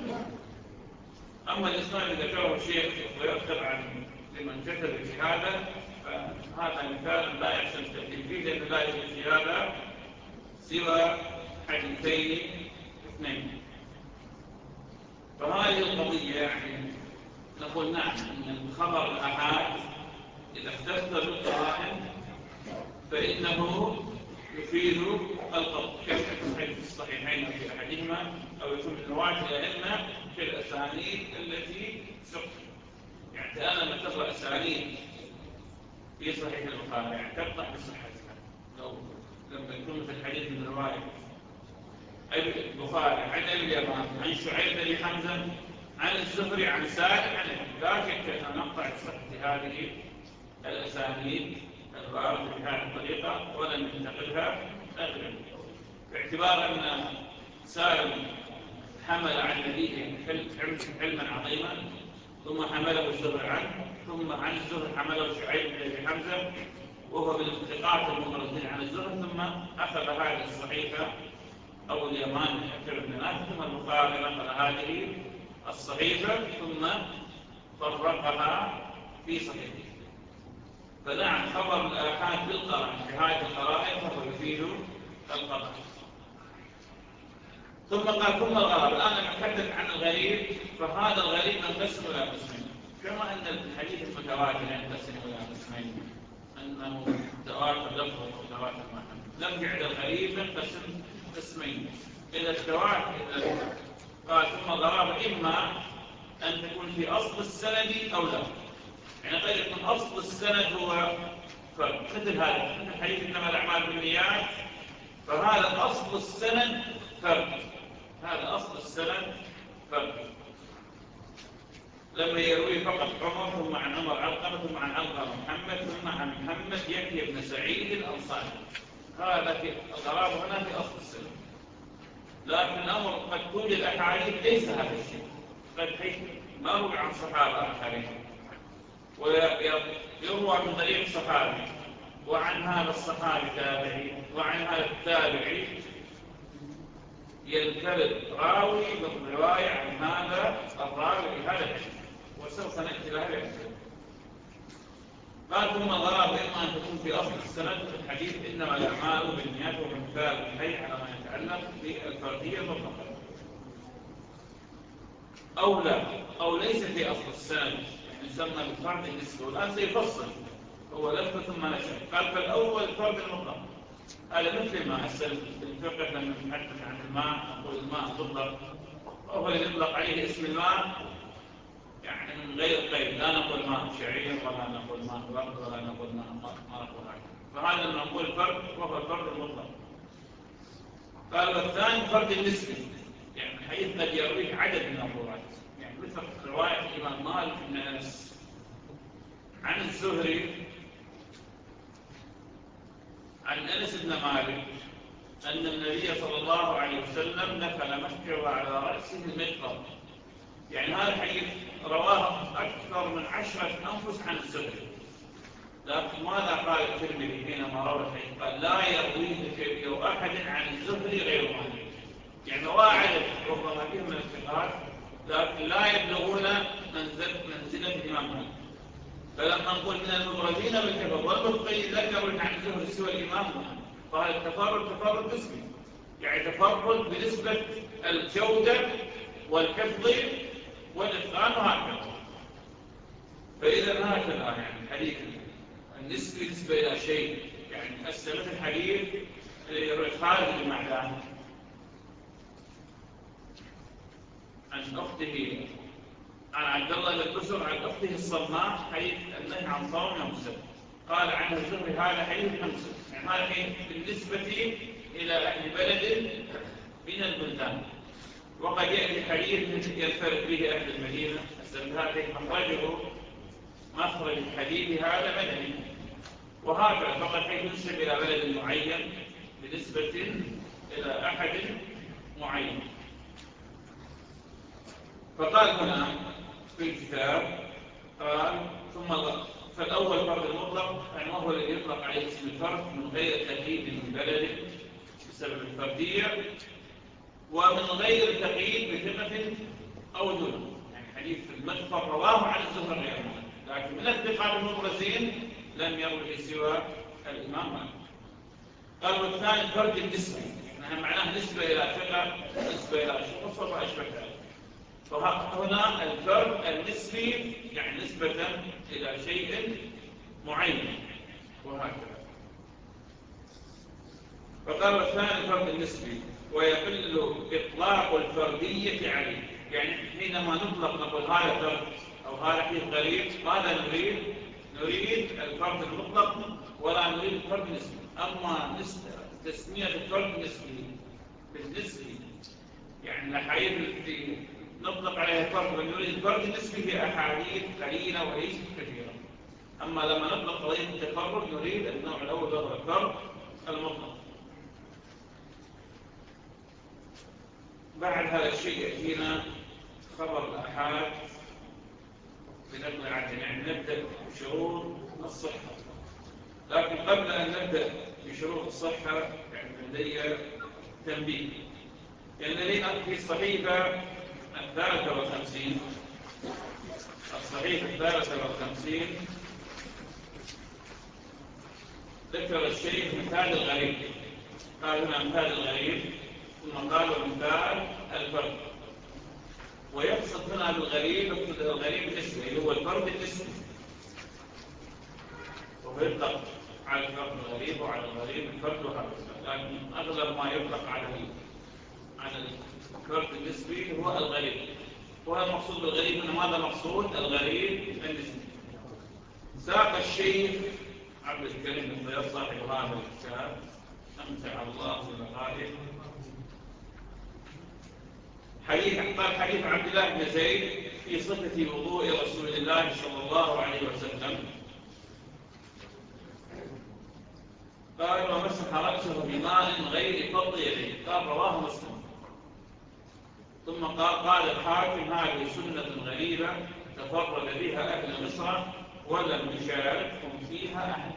أما الإسناد اللي ذكره الشيخ طبعا لمن كتب في هذا، فهذا مثال لا يحسن التأكيد فيه، لأن لا يوجد في هذا سوى حديثين 2. فهذه القضية يعني نقول نعم أن الخبر الأحاد إذا اختلف بالقرائن فإنه يفيد القطع، كالحديث في الصحيحين أو في أحدهما، أو يكون من رواية الأئمة في الأسانيد التي سقط. يعني أنا لما تقرأ أسانيد في صحيح البخاري يعني تقطع بصحتها. لما يكون في الحديث من رواية البخاري عن أبي اليمان عن شعيب بن حمزة عن الزهري عن سالم عن أبي، لا شك أن نقطع بصحة هذه الأسانيد الواردة بهذه الطريقة ولم ينتقلها أغلب، باعتبار أن سالم حمل عن أبيه علما عظيما، ثم حمله الزهري عنه، ثم عن الزهري حمله شعيب بن حمزة وهو من الثقات المخرجين عن الزهري، ثم أخذ هذه الصحيفة أو اليمان بن نافع، ثم البخاري نقل هذه الصحيفة ثم فرقها في صحيفه. فنعم خبر الآحاد بالقرائن في هذه القرائن فهو يفيد القرائن. ثم قال ثم الغرب. الآن نتحدث عن الغريب، فهذا الغريب ينقسم إلى قسمين، كما أن الحديث المتواتر ينقسم إلى قسمين، أنه تواتر لفظه وتواتر معنى. لم يعد الغريب ينقسم قسمين، إذا التواتر إذا قال ثم الغرابة إما أن تكون في أصل السند أو لا، يعني قد يكون أصل السند هو فرد، مثل هذا مثل حديث إنما الأعمال بالنيات، فهذا أصل السند فرد، هذا أصل السند فرد. لما يروي فقط عمر ثم عن عمر علقمة ثم عن علقمة محمد ثم عن محمد يحيى بن سعيد الأنصاري، هذا في الغرابة هنا في أصل السند. لكن الأمر قد توجد أحاديث ليس هذا الشيء، قد ما هو عن صحابة آخرين ويروى من طريق صحابي، وعن هذا الصحابي تابعي، وعن هذا التابعي ينفرد راوي بالرواية عن هذا الراوي بهذا الحديث، وسوف نأتي لها الأمثلة. قال ثم الغرابة إما أن تكون في أصل السند في الحديث إنما الأعمال بالنيات ومثال الحي على ما يتعلق بالفردية المطلقة، أو لا، أو ليس في أصل السند يعني يسمى بالفرد النسبي. والآن سيفصل هو لفظ ثم نشأ. قال فالأول الفرد المطلق، هذا مثل ما أسأل الفقه لما نتحدث عن الماء نقول الماء مطلق، وهو اللي يطلق عليه اسم الماء يعني من غير قيد، لا نقول ماء شعير ولا نقول ماء ورد ولا نقول ماء مرق وهكذا. فهذا لما نقول فرد وهو الفرد المطلق. قال والثاني فرد النسبي، يعني حيث قد يرويه عدد من الرواة، يعني مثل رواية الإمام مالك بن أنس عن الزهري عن أنس بن مالك أن النبي صلى الله عليه وسلم دخل مكة وعلى رأسه المغفر. يعني هذا الحديث رواه أكثر من 10 أنفس عن الزهري، لكن ماذا قال الترمذي حينما روى الحديث؟ قال لا يرويه كبير أحد عن الزهري غير مالك. يعني رواه عدد ربما فيهم من الثقات لكن لا يبلغون منزلة الإمام مالك. فلما نقول من المبرزين بالكفر والمخطئين لا يروي عن الزهري سوى الإمام مالك، فهذا التفرد تفرد نسبي، يعني تفرد بنسبة الجودة والحفظ والإتقان وهكذا. فإذا هكذا يعني الحديث النسبي نسبة إلى شيء، يعني مثل الحديث خالد بن معدان عن أخته عن عبد الله بن بسر عن أخته الصماء حيث النهي عن صوم يوم السبت، قال عنه الزهري هذا حديث منسوخ، يعني هذا حديث بالنسبة إلى أهل بلد من البلدان. وقد يأتي حديث ينفرد به أهل المدينة، هذا مخرج الحديث هذا مدني، وهكذا فقد حيث ينسب إلى بلد معين بنسبة إلى أحد معين. فقال هنا في الكتاب قال ثم فالأول فرد المطلق يعني وهو الذي يطلق عليه اسم الفرد من غير تقييد من بلد بسبب الفردية ومن غير تقييد بثقة أو دون، يعني حديث المغفر رواه عن الزهري غير مالك، لكن من الثقات المبرزين لم يروه سوى الإمام مالك. قال والثاني الفرد النسبي، يعني معناه نسبة إلى ثقة، نسبة إلى شخص وما أشبه ذلك. فهنا الفرد النسبي يعني نسبة إلى شيء معين وهكذا. فقال والثاني الفرد النسبي ويقل إطلاق الفردية عليه، يعني حينما نطلق نقول هذا فرد أو هذا حديث غريب ماذا نريد الفرد المطلق ولا نريد الفرد النسبي. أما تسمية الفرد النسبي بالنسبي يعني الأحاديث التي نطلق عليها فرد ونريد الفرد النسبي في أحاديث قليلة وليست كثيرة. أما لما نطلق قضية التفرد نريد النوع الأول وهو الفرد المطلق. بعد هذا الشيء يأتينا خبر الآحاد بنقل عنه، يعني نبدأ بشروط الصحة. لكن قبل أن نبدأ بشروط الصحة يعني لدي تنبيه، يعني لدينا في الصحيفة 53 ذكر الشيء مثال الغريب، قال هنا مثال الغريب ثم قال مثال الفرد، ويقصد هنا بالغريب الغريب النسبي اللي هو الفرد النسبي، وهو يطلق على الفرد الغريب وعلى الغريب الفرد وهكذا، لكن أغلب ما يطلق على الفرد النسبي هو الغريب. وهذا المقصود بالغريب هنا ماذا مقصود؟ الغريب النسبي. ساق الشيخ عبد الكريم بن طيب صاحب هذا الكتاب أمتع الله بمقاله حديث عبد الله بن زيد في صفة وضوء رسول الله صلى الله عليه وسلم، قال ومسح رأسه بماء غير فضل يديه، قال رواه مسلم. ثم قال الحاكم هذه سنة غريبة تفرد بها أهل مصر ولم يشاركهم فيها أحد.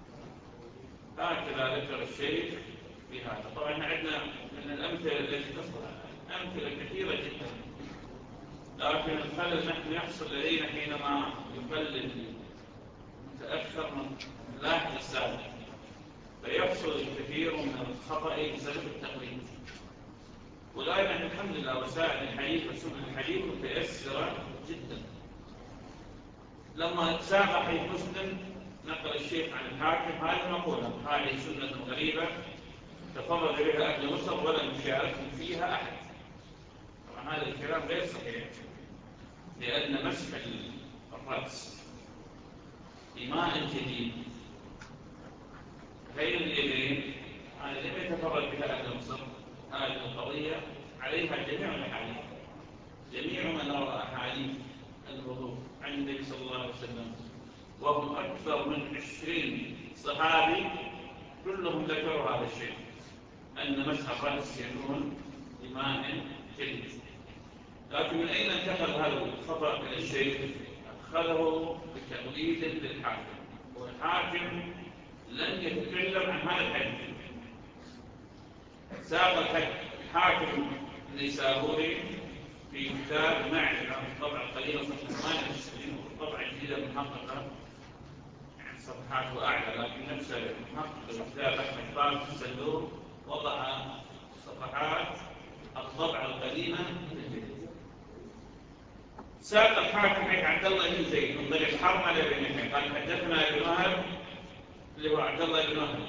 هكذا ذكر الشيخ في هذا. طبعا عندنا من الأمثلة التي تصل أمثلة كثيرة جدا، لكن الخلل نحن يحصل لدينا حينما يقلد متأخر من اللاحق السابق، فيحصل الكثير من الخطأ بسبب التقليد. ودائما الحمد لله وسائل الحديث وسبل الحديث متيسرة جدا. لما ساق حديث مسلم نقل الشيخ عن الحاكم هذه المقولة: هذه سنة غريبة تفرد بها أهل مصر ولم يشاركهم فيها أحد. طبعا هذا الكلام غير صحيح، لأن مسح الرأس بماء جديد غير اليدين هذا لم يتفرد بها أهل مصر. هذه القضية عليها جميع الأحاديث، جميع من روى أحاديث الوضوء عن النبي صلى الله عليه وسلم، وهم أكثر من 20 صحابي، كلهم ذكروا هذا الشيء، أن مسح الرأس يكون بماء جديد. لكن من أين انتقل هذا الخطأ من الشيخ؟ أخذه بتقليد للحاكم، والحاكم لم يتكلم عن هذا الحديث. ساق الحاكم النيسابوري في كتاب معرفة الطبعة القديمة صفحة 98 والطبعة الجديدة المحققة، يعني صفحاته أعلى، لكن نفس المحقق الكتاب أحمد طارق السلوم وضع صفحات الطبعة القديمة الجديدة. ساق الحاكم عبد الله بن زيد من طريق حرملة بن يحيى قال حدثنا ابن وهب اللي هو عبد الله بن وهب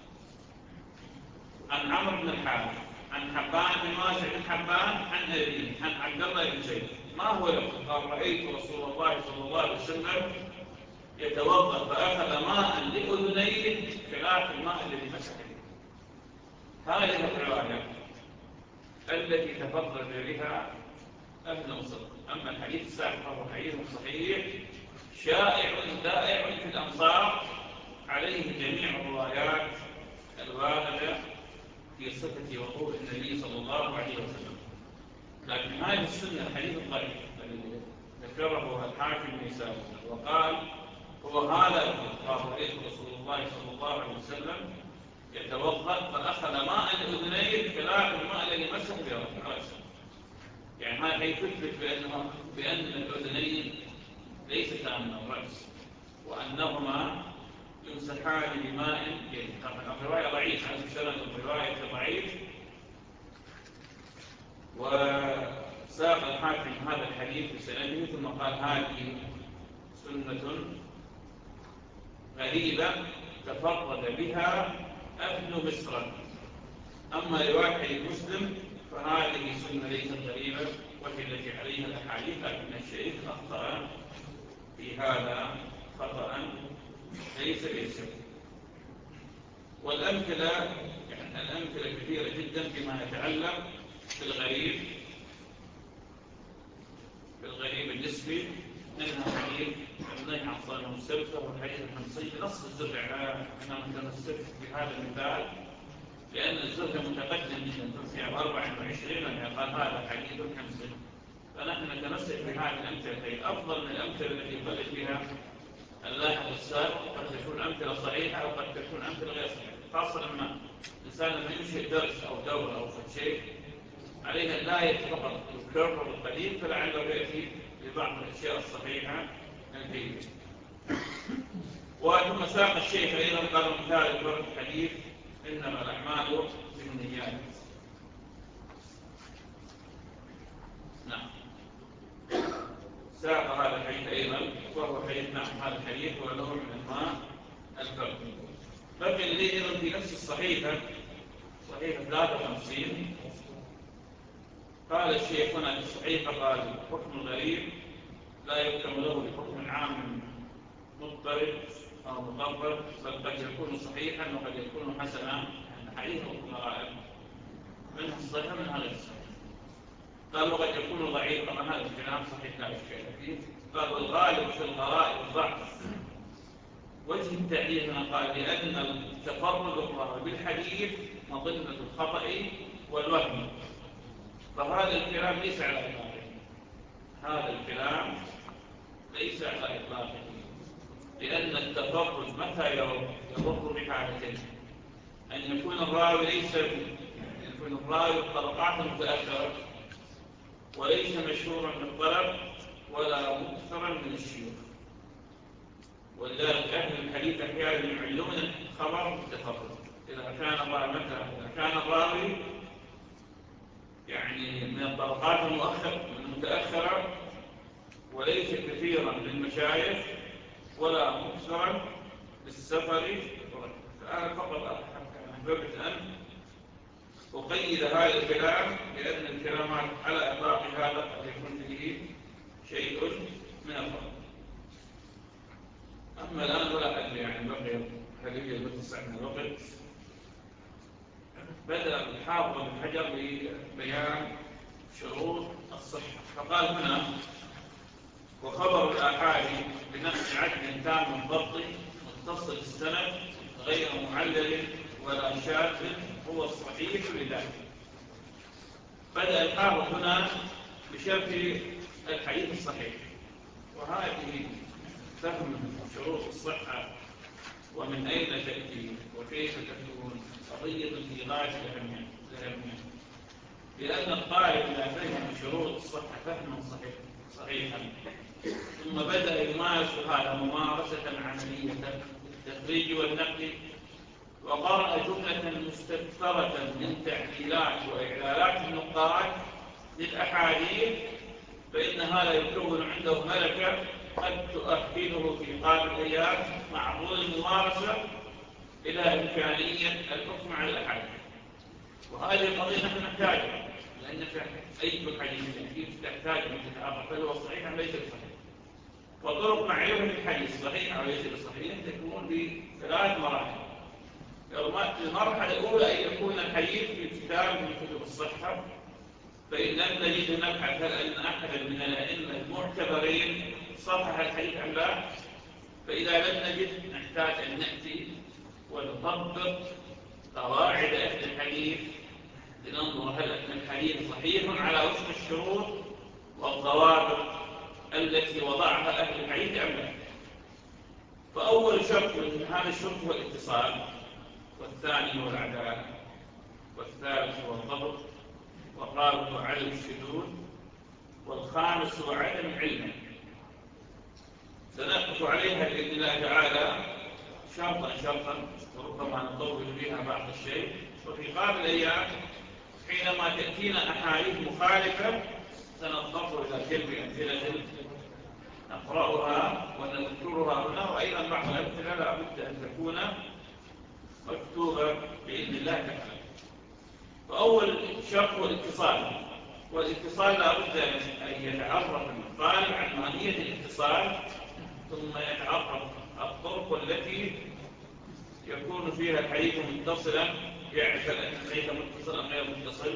عن عمرو بن الحارث عن حبان بن واسع بن حبان عن أبيه عن عبد الله بن زيد. ما هو لفظ؟ قال: رأيت رسول الله صلى الله عليه وسلم يتوضأ فأخذ ماء لأذنيه خلاف الماء الذي مسح به. هذه الرواية التي تفضل بها أهل مصر. أما الحديث السابق فهو حديث صحيح شائع دائع في الأمصار، عليه جميع الروايات الواردة في صفة وضوء النبي صلى الله عليه وسلم. لكن هذه السنة الحديث الضعيف الذي ذكره الحاكم النيسابوري وقال هو هذا: قال: رأيت رسول الله صلى الله عليه وسلم يتوضأ فأخذ ماء الأذنين خلاف الماء الذي مسح برأسه. يعني هذا يثبت بأن الأذنين ليستا من الرأس، وأنهما يمسحان بماء جديد. طبعا الرواية ضعيفة، سند الرواية ضعيف. وساق الحاكم هذا الحديث بسنده ثم قال: هذه سنة غريبة تفرد بها أهل مصر. أما رواية حديث مسلم فهذه سنة ليست غريبة وهي التي عليها الأحاديث، لكن الشيخ أخطأ في هذا خطأ ليس بيسر. والأمثلة يعني الأمثلة كثيرة جدا فيما يتعلق بالغريب النسبي، منها حديث النهي عن صلاة السلفة والحديث الحمصي. نص الزرع أنا متمسك بهذا المثال لأن الزرع متقدم جدا في 24 يعني قال هذا حديث حمصي، فنحن نتمسك بهذه الأمثلة. أفضل من الأمثلة التي يقلد بها اللاحق السابق، قد تكون أمثلة صحيحة أو قد تكون أمثلة غير صحيحة، خاصة لما الإنسان لما ينشئ درس أو دورة أو شيء عليه أن لا يتفقد الكرر القليل، فلعله يأتي لبعض الأشياء الصحيحة الجيدة. وثم ساق الشيخ أيضا قال مثال الورد الحديث: إنما الأعمال بالنيات. نعم، ساق هذا الحديث أيضا وهو حديث هذا الحديث هو نوع من الماء البرد. بقي لي أيضا في نفس الصحيفة، صحيفة 53، قال الشيخ هنا في الصحيفة: قال حكم الغريب لا يحكم له بحكم عام مضطرب أو مضطرب، بل قد يكون صحيحا وقد يكون حسنا. حديث غرائب منها الصحيح منها غير الصحيح. قال: وقد يكون ضعيف. طبعا هذا الكلام صحيح لا إشكال فيه. قال: والغالب في الغرائب الضعف. وجه التعليل هنا قال: لأن التفرد الراوي بالحديث مظنة الخطأ والوهم. فهذا الكلام ليس على إطلاقه، هذا الكلام ليس على إطلاقه، لأن التفرد متى يضر بحالتين: أن يكون الراوي يكون الراوي طبقات متأخرة وليس مشهورا بالطلب ولا مكثرا من الشيوخ، ولذلك أهل الحديث أحيانا يعلون الخبر بالتفرد. إذا كان الراوي يعني من الطبقات المتأخرة وليس كثيرا للمشايخ ولا مكثرا بالسفر، فأنا فقط أحببت أن أقيد هذا الكلام، لأن الكلام على إطلاق هذا قد يكون فيه شيء من الفرق. أما الآن ولا أدري يعني بقي هل يوجد بتسع من الوقت. بدأ الحافظ بن حجر ببيان شروط الصحة، فقال هنا: وخبر الآحاد بنقل عدل تام الضبط متصل السند غير معلل ولا شاذ هو الصحيح لذلك. بدأ الحافظ هنا بشرح الحديث الصحيح، وهذه فهم شروط الصحة ومن أين تأتي وكيف تكون قضية في غاية الأهمية، لأن الطالب إذا فهم شروط الصحة فهما صحيحا ثم بدأ يمارس هذا ممارسة عملية التخريج والنقل، وقرأ جملة مستكثرة من تعديلات وإعلالات النقاد للأحاديث، فإن هذا يكون عنده ملكة قد تؤهله في قابل الأيام مع طول الممارسة إلى إمكانية الحكم على الأحاديث. وهذه القضية نحن نحتاجها، لأنك أي حديث تحتاج أن تتعرف هل هو صحيح أم ليس صحيح. وطرق معرفة الحديث صحيح أو ليس صحيح تكون بثلاث مراحل. المرحلة الأولى أن يكون الحديث في كتاب من كتب الصحة، فإن لم نجد نبحث هل أن أحدا من الأئمة المعتبرين صحح الحديث أم لا. فإذا لم نجد نحتاج أن نأتي ونطبق قواعد أهل الحديث لننظر هل أن الحديث صحيح على وفق الشروط والضوابط التي وضعها أهل الحديث أم لا. فأول شرط من هذا الشرط هو الاتصال، والثاني هو العدالة، والثالث هو الضبط، والرابع عدم الشذوذ، والخامس هو عدم العلم. سنقف عليها بإذن الله تعالى شرطا وربما نطول فيها بعض الشيء. وفي قابل الأيام حينما تأتينا أحاديث مخالفة سنضطر إلى جلب أمثلة نقرأها ونذكرها هنا، وأيضا بعض الأمثلة لا بد أن تكون مكتوبة بإذن الله تعالى. فأول شرط هو الاتصال، والاتصال لا بد أن يتعرف الطالب عن ماهية الاتصال، ثم يتعرف الطرق التي يكون فيها الحديث متصلا، يعرف أن الحديث متصل أم غير متصل،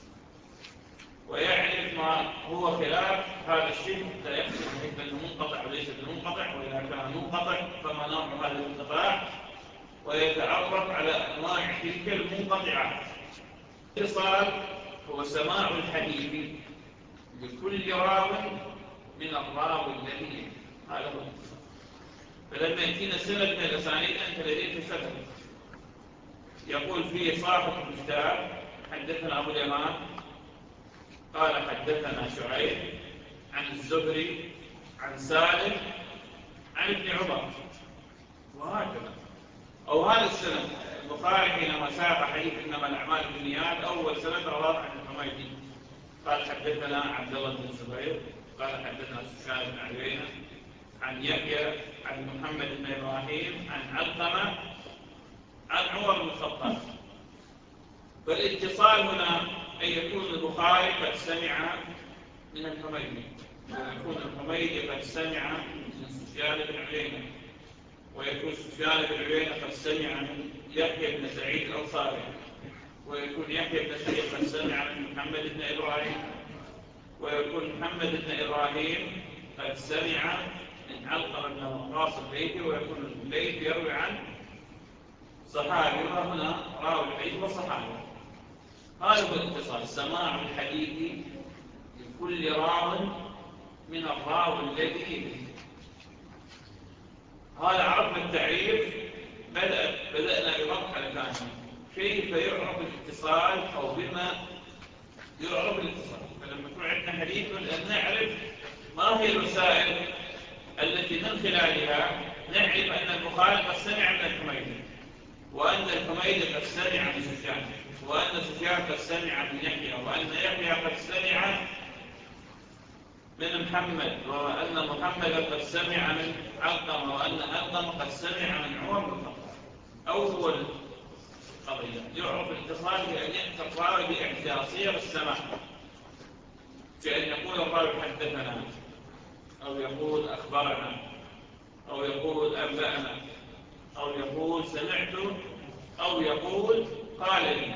ويعرف ما هو خلاف هذا الشيء حتى يحسن الحديث أنه منقطع وليس بمنقطع، وإذا كان منقطع فما نوع هذا الانقطاع، ويتعرف على أنواع تلك المنقطعات. الاتصال هو سماع الحديث لكل راو من الراوي الذي هذا هو الاتصال. فلما يأتينا سند من الأسانيد أنت لديك سند يقول فيه صاحب الكتاب حدثنا أبو اليمان قال حدثنا شعيب عن الزهري عن سالم عن ابن عمر، وهكذا. أو هذا السند البخاري حينما ساق حديث إنما الأعمال بالنيات أول سند رواه عن الحميدي قال حدثنا عبد الله بن الزبير قال حدثنا سفيان بن عيينة عن يحيى عن محمد بن إبراهيم عن علقمة عن عمر بن الخطاب. فالاتصال هنا أن يكون البخاري قد سمع من الحميدي، ويكون الحميدي قد سمع من سفيان بن عيينة، ويكون سفيان بن عيينة قد سمع من يحيى بن سعيد الأنصاري، ويكون يحيى بن سعيد قد سمع من محمد بن إبراهيم، ويكون محمد بن إبراهيم قد سمع من علقمة بن وقاص الليثي، ويكون الليثي يروي عن صحابي، وهنا راوي الحديث وصحابي. هذا هو الاتصال، سماع الحديث لكل راو من الراوي الذي يليه. هذا عرفنا التعريف. بدأنا بمرحلة ثانية، كيف يعرف الاتصال أو بما يعرف الاتصال. فلما يكون عندنا حديث نعرف ما هي الوسائل التي من خلالها نعرف أن البخاري قد سمع من الحميدي، وأن الحميدي قد سمع من سفيان، وأن سفيان قد سمع من يحيى، وأن يحيى قد سمع من محمد، وأن محمد قد سمع من علقمة، وأن علقمة قد سمع من عمر بن الخطاب. أول قضية يعرف الاتصال بأن يأتي الراوي باحتياطية السماع، بأن يقول الراوي حدثنا، أو يقول أخبرنا، أو يقول أنبأنا، أو يقول سمعت، أو يقول قال لي.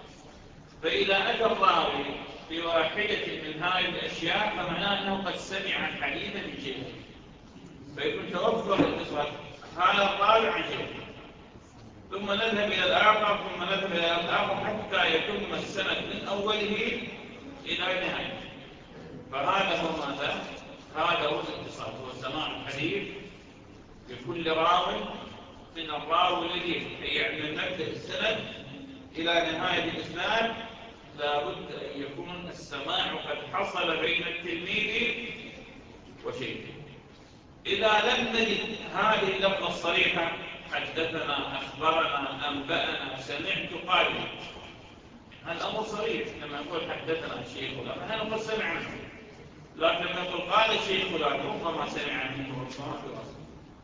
فإذا أتى الراوي بواحدة من هذه الأشياء فمعناه أنه قد سمع الحديث من شيخه، فيكون توفر الاتصال هذا الراوي عن شيخه، ثم نذهب إلى الآخر، ثم نذهب إلى الآخر حتى يتم السند من أوله إلى نهايته. فهذا هو ماذا؟ هذا هو الاتصال، هو سماع الحديث بكل راو من الراوي الذي يعني من مبدأ السند إلى نهاية الإسناد لابد أن يكون السماع قد حصل بين التلميذ وشيخه. إذا لم نجد هذه اللفظة الصريحة حدثنا، أخبرنا، أنبأنا، سمعت، قال، هذا الأمر صريح. لما يقول حدثنا الشيخ فلان هذا قد سمع منه، لكن لما يقول قال الشيخ فلان ربما سمع منه وربما في رأسه.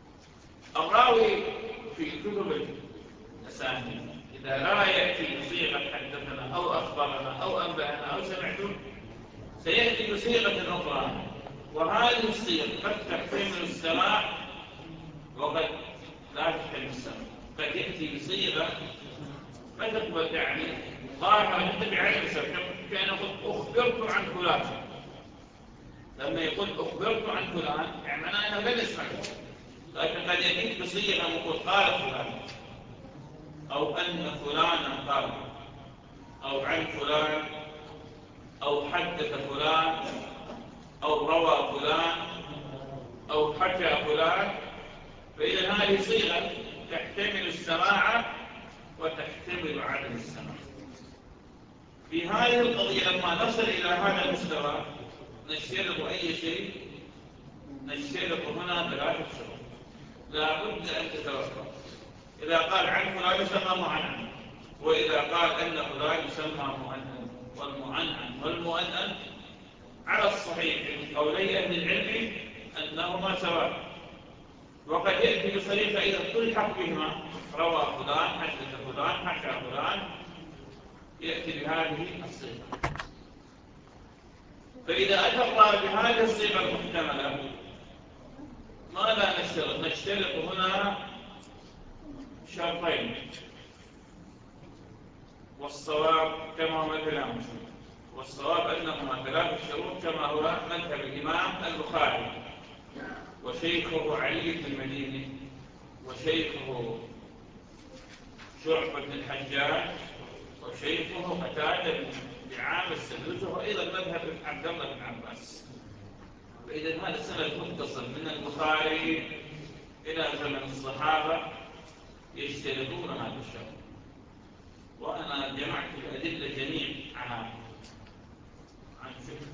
الراوي في كتب الأسانيد إذا لا يأتي بصيغة حدثنا أو أخبرنا أو أنبأنا أو سمعتم سيأتي بصيغة أخرى، وهذه الصيغة قد تحتمل السماع وقد لا تحتمل السماع. قد يأتي بصيغة قد تقبل يعني ظاهرة جدا بعين السمع، كأن يقول أخبرت عن فلان. لما يقول أخبرت عن فلان يعني معناه أنه لم يسمع، لكن قد يأتيك بصيغة يقول قال فلان، أو أن فلانا قال، أو عن فلان، أو حدث فلان، أو روى فلان، أو حكى فلان. فإذا هذه صيغة تحتمل السماع وتحتمل عدم السماع. في هذه القضية لما نصل إلى هذا المستوى نشترط أي شيء، نشترط هنا ثلاثة شروط لا بد أن تتوفر. إذا قال عن فلان يسمى معنى، وإذا قال أن فلان يسمى مؤنن، والمؤنن والمؤنن على الصحيح من قولي أهل العلم أنهما سواء، وقد يأتي بصريحة إذا تلحق بهما روى فلان، حدث فلان، حكى فلان، يأتي بهذه الصيغة. فإذا أتى الراوي بهذه الصيغة المحتملة ماذا نشترط؟ نشترط هنا شرطين، والصواب كما هو مثل مسلم، والصواب أنهما ثلاث شروط كما هو مذهب الإمام البخاري وشيخه علي بن المديني وشيخه شعبة بن الحجاج وشيخه قتادة بن عامر السدوسي، وأيضا مذهب عبد الله بن عباس. فإذا هذا السند متصل من البخاري إلى زمن الصحابة يشترطون هذا الشرط. وأنا جمعت الأدلة جميع عن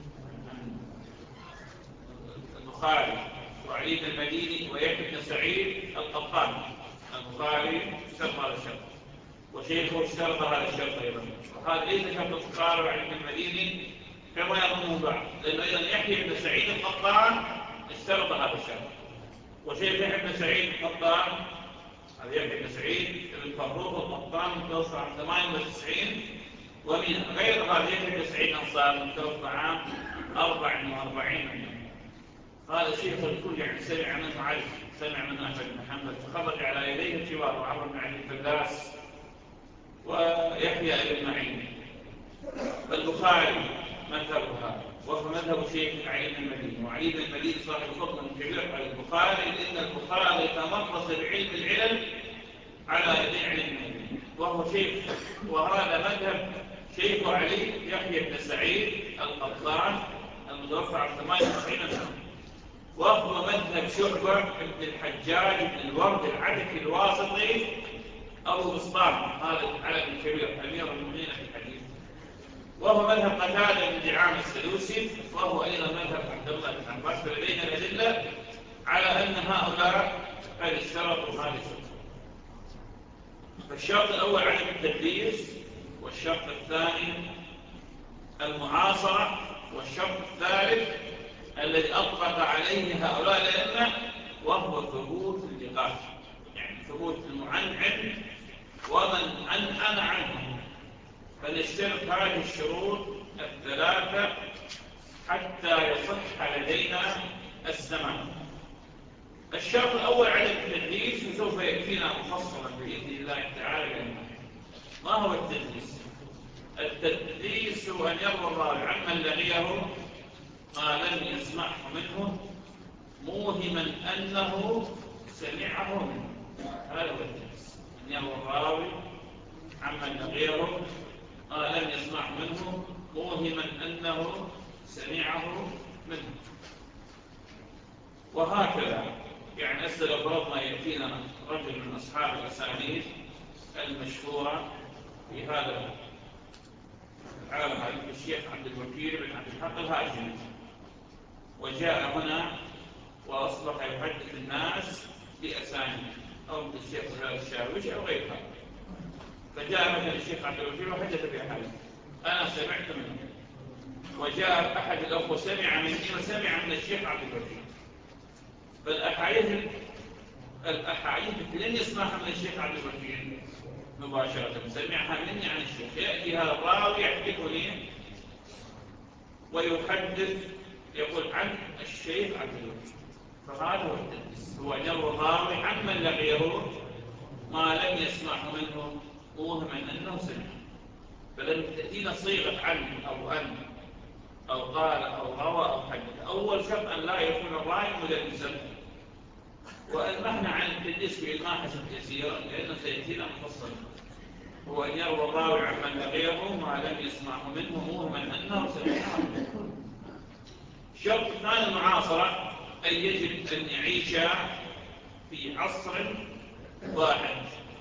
البخاري وعلي بن المديني ويحيى بن سعيد القطان. البخاري اشترط هذا الشرط وشيخه اشترط هذا الشرط أيضا، وهذا ليس شرط البخاري وعلي بن المديني كما يظنه بعض، لأنه أيضا يحيى بن سعيد القطان اشترط هذا الشرط، وشيخ يحيى بن سعيد القطان هذا يحيى بن سعيد بن فروخ القطان متوفى عام 98، ومن غير هذا يحيى بن سعيد الأنصاري متوفى عام 44. هذا شيخ الكل يعني سمع منه علي، سمع من أحمد بن محمد، فخرج على يديه الكبار وعمر بن علي الفلاس ويحيى بن معين. البخاري مذهبها وهو مذهب شيخ علي بن المديني، وعلي بن المديني صاحب فضل كبير على البخاري، لأن البخاري تمرس بعلم العلل على يدي علي بن المديني وهو شيخ. وهذا مذهب شيخ علي يحيى بن سعيد القطان المتوفى عام 98 سنة، وهو مذهب شعبة بن الحجاج بن الورد العتكي الواسطي أبو بسطام، هذا العلم الكبير أمير المؤمنين في الحديث، وهو مذهب قتادة بن دعامة السدوسي، وهو أيضا مذهب عبد الله بن عباس. فلدينا الأدلة على أن هؤلاء قد اشترطوا هذه الشروط. فالشرط الأول عدم التدليس، والشرط الثاني المعاصرة، والشرط الثالث الذي أطلق عليه هؤلاء الأئمة وهو ثبوت اللقاء، يعني ثبوت المعنعن ومن أنعن عنه. فنشترط هذه الشروط الثلاثة حتى يصح لدينا السماع. الشرط الأول عدم التدليس، وسوف يأتينا مفصلا بإذن الله تعالى لأنه. ما هو التدليس؟ التدليس هو أن يروى الراوي عمن لقيه ما لم يسمعه منه موهما أنه سمعه منه. هذا هو التدليس، أن يروى الراوي عمن لقيه ما لم يسمعه منه موهما أنه سمعه منه. وهكذا يعني أسأل فرضنا يأتينا رجل من أصحاب الأسانيد المشهورة في هذا العالم، الشيخ عبد الوكيل بن عبد الحق الهاشمي، وجاء هنا وأصبح يحدث الناس بأسانيد أو بالشيخ الشاويش أو غيرها. فجاء مثلا الشيخ عبد الوكيل وحدث بأحاديث أنا سمعت منه، وجاء أحد الأخوة سمع مني وسمع من الشيخ عبد الوكيل. فالأحاديث لن يسمعها من الشيخ عبد الوكيل مباشرة، سمعها مني عن الشيخ. يأتي هذا الراوي يحدثني ويحدث يقول عن الشيخ عبد الوكيل. فهذا هو التدليس، هو أن يروي الراوي عمن لقيه ما لم يسمعه منه موهما أنه سمع. فلم تأتينا صيغة عن أو أن أو قال أو روى أو حدث. أول شرط أن لا يكون الراوي مدلسا. والمعنى عن التدليس في الماحسة يسيرا لأنه سيأتينا مفصلا، هو أن يروى الراوي عمن لقيه ما لم يسمعه منه موهما أنه سمعه منه. الشرط الثاني المعاصرة، أن يجب أن يعيش في عصر واحد.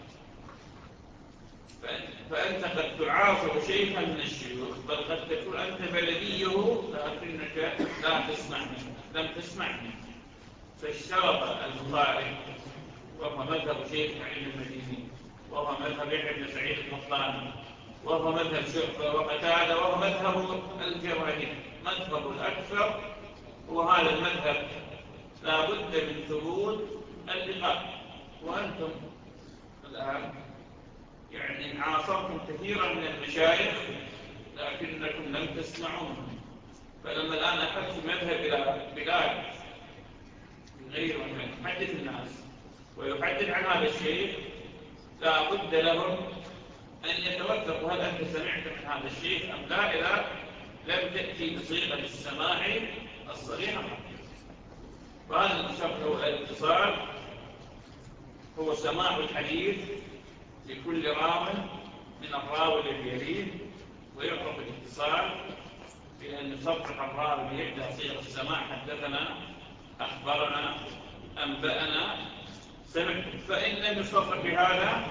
فأنت قد تعاصر شيخا من الشيوخ، بل قد تكون أنت بلديه لكنك لم تسمع منه. فاشترط البخاري وهو مذهب شيخ علي المديني، وهو مذهب يحيى بن سعيد القطاني، وهو مذهب شعبة وقتادة، وهو مذهب الجراحين. مذهب الأكثر هو هذا المذهب، لا بد من ثبوت اللقاء. وأنتم الآن يعني عاصرتم كثيرا من المشايخ لكنكم لم تسمعوا منهم. فلما الآن أخذت مذهب إلى بلاد غير من يحدث الناس ويحدث عن هذا الشيء، لا بد لهم أن يتوثقوا هل أنت سمعت من هذا الشيء أم لا، إذا لم تأتي بصيغة السماع الصريحة. فهذا الشرط هو الاتصال، هو سماع الحديث لكل راو من الراوي الذي يليه. ويعرف الاتصال بأن يصرح الراوي بإحدى صيغ السماع: حدثنا، أخبرنا، أنبأنا، سمعت. فإن لم يصرح بهذا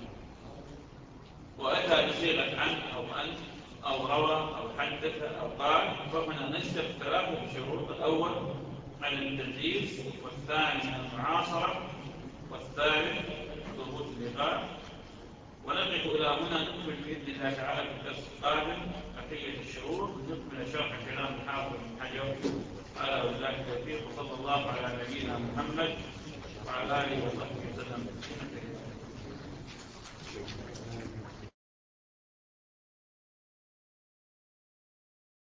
وأتى بصيغة عن أو أن أو روى أو حدث أو قال، فهنا نشترط ثلاثة شروط: الأول عن التدليس، والثاني المعاصرة، والثالث ثبوت اللقاء. ونقف إلى هنا، نكمل بإذن الله تعالى في الدرس القادم بقية الشروط، نكمل شرح كلام الحافظ بن حجر على وجه التوفيق. وصلى الله على نبينا محمد وعلى آله وصحبه وسلم.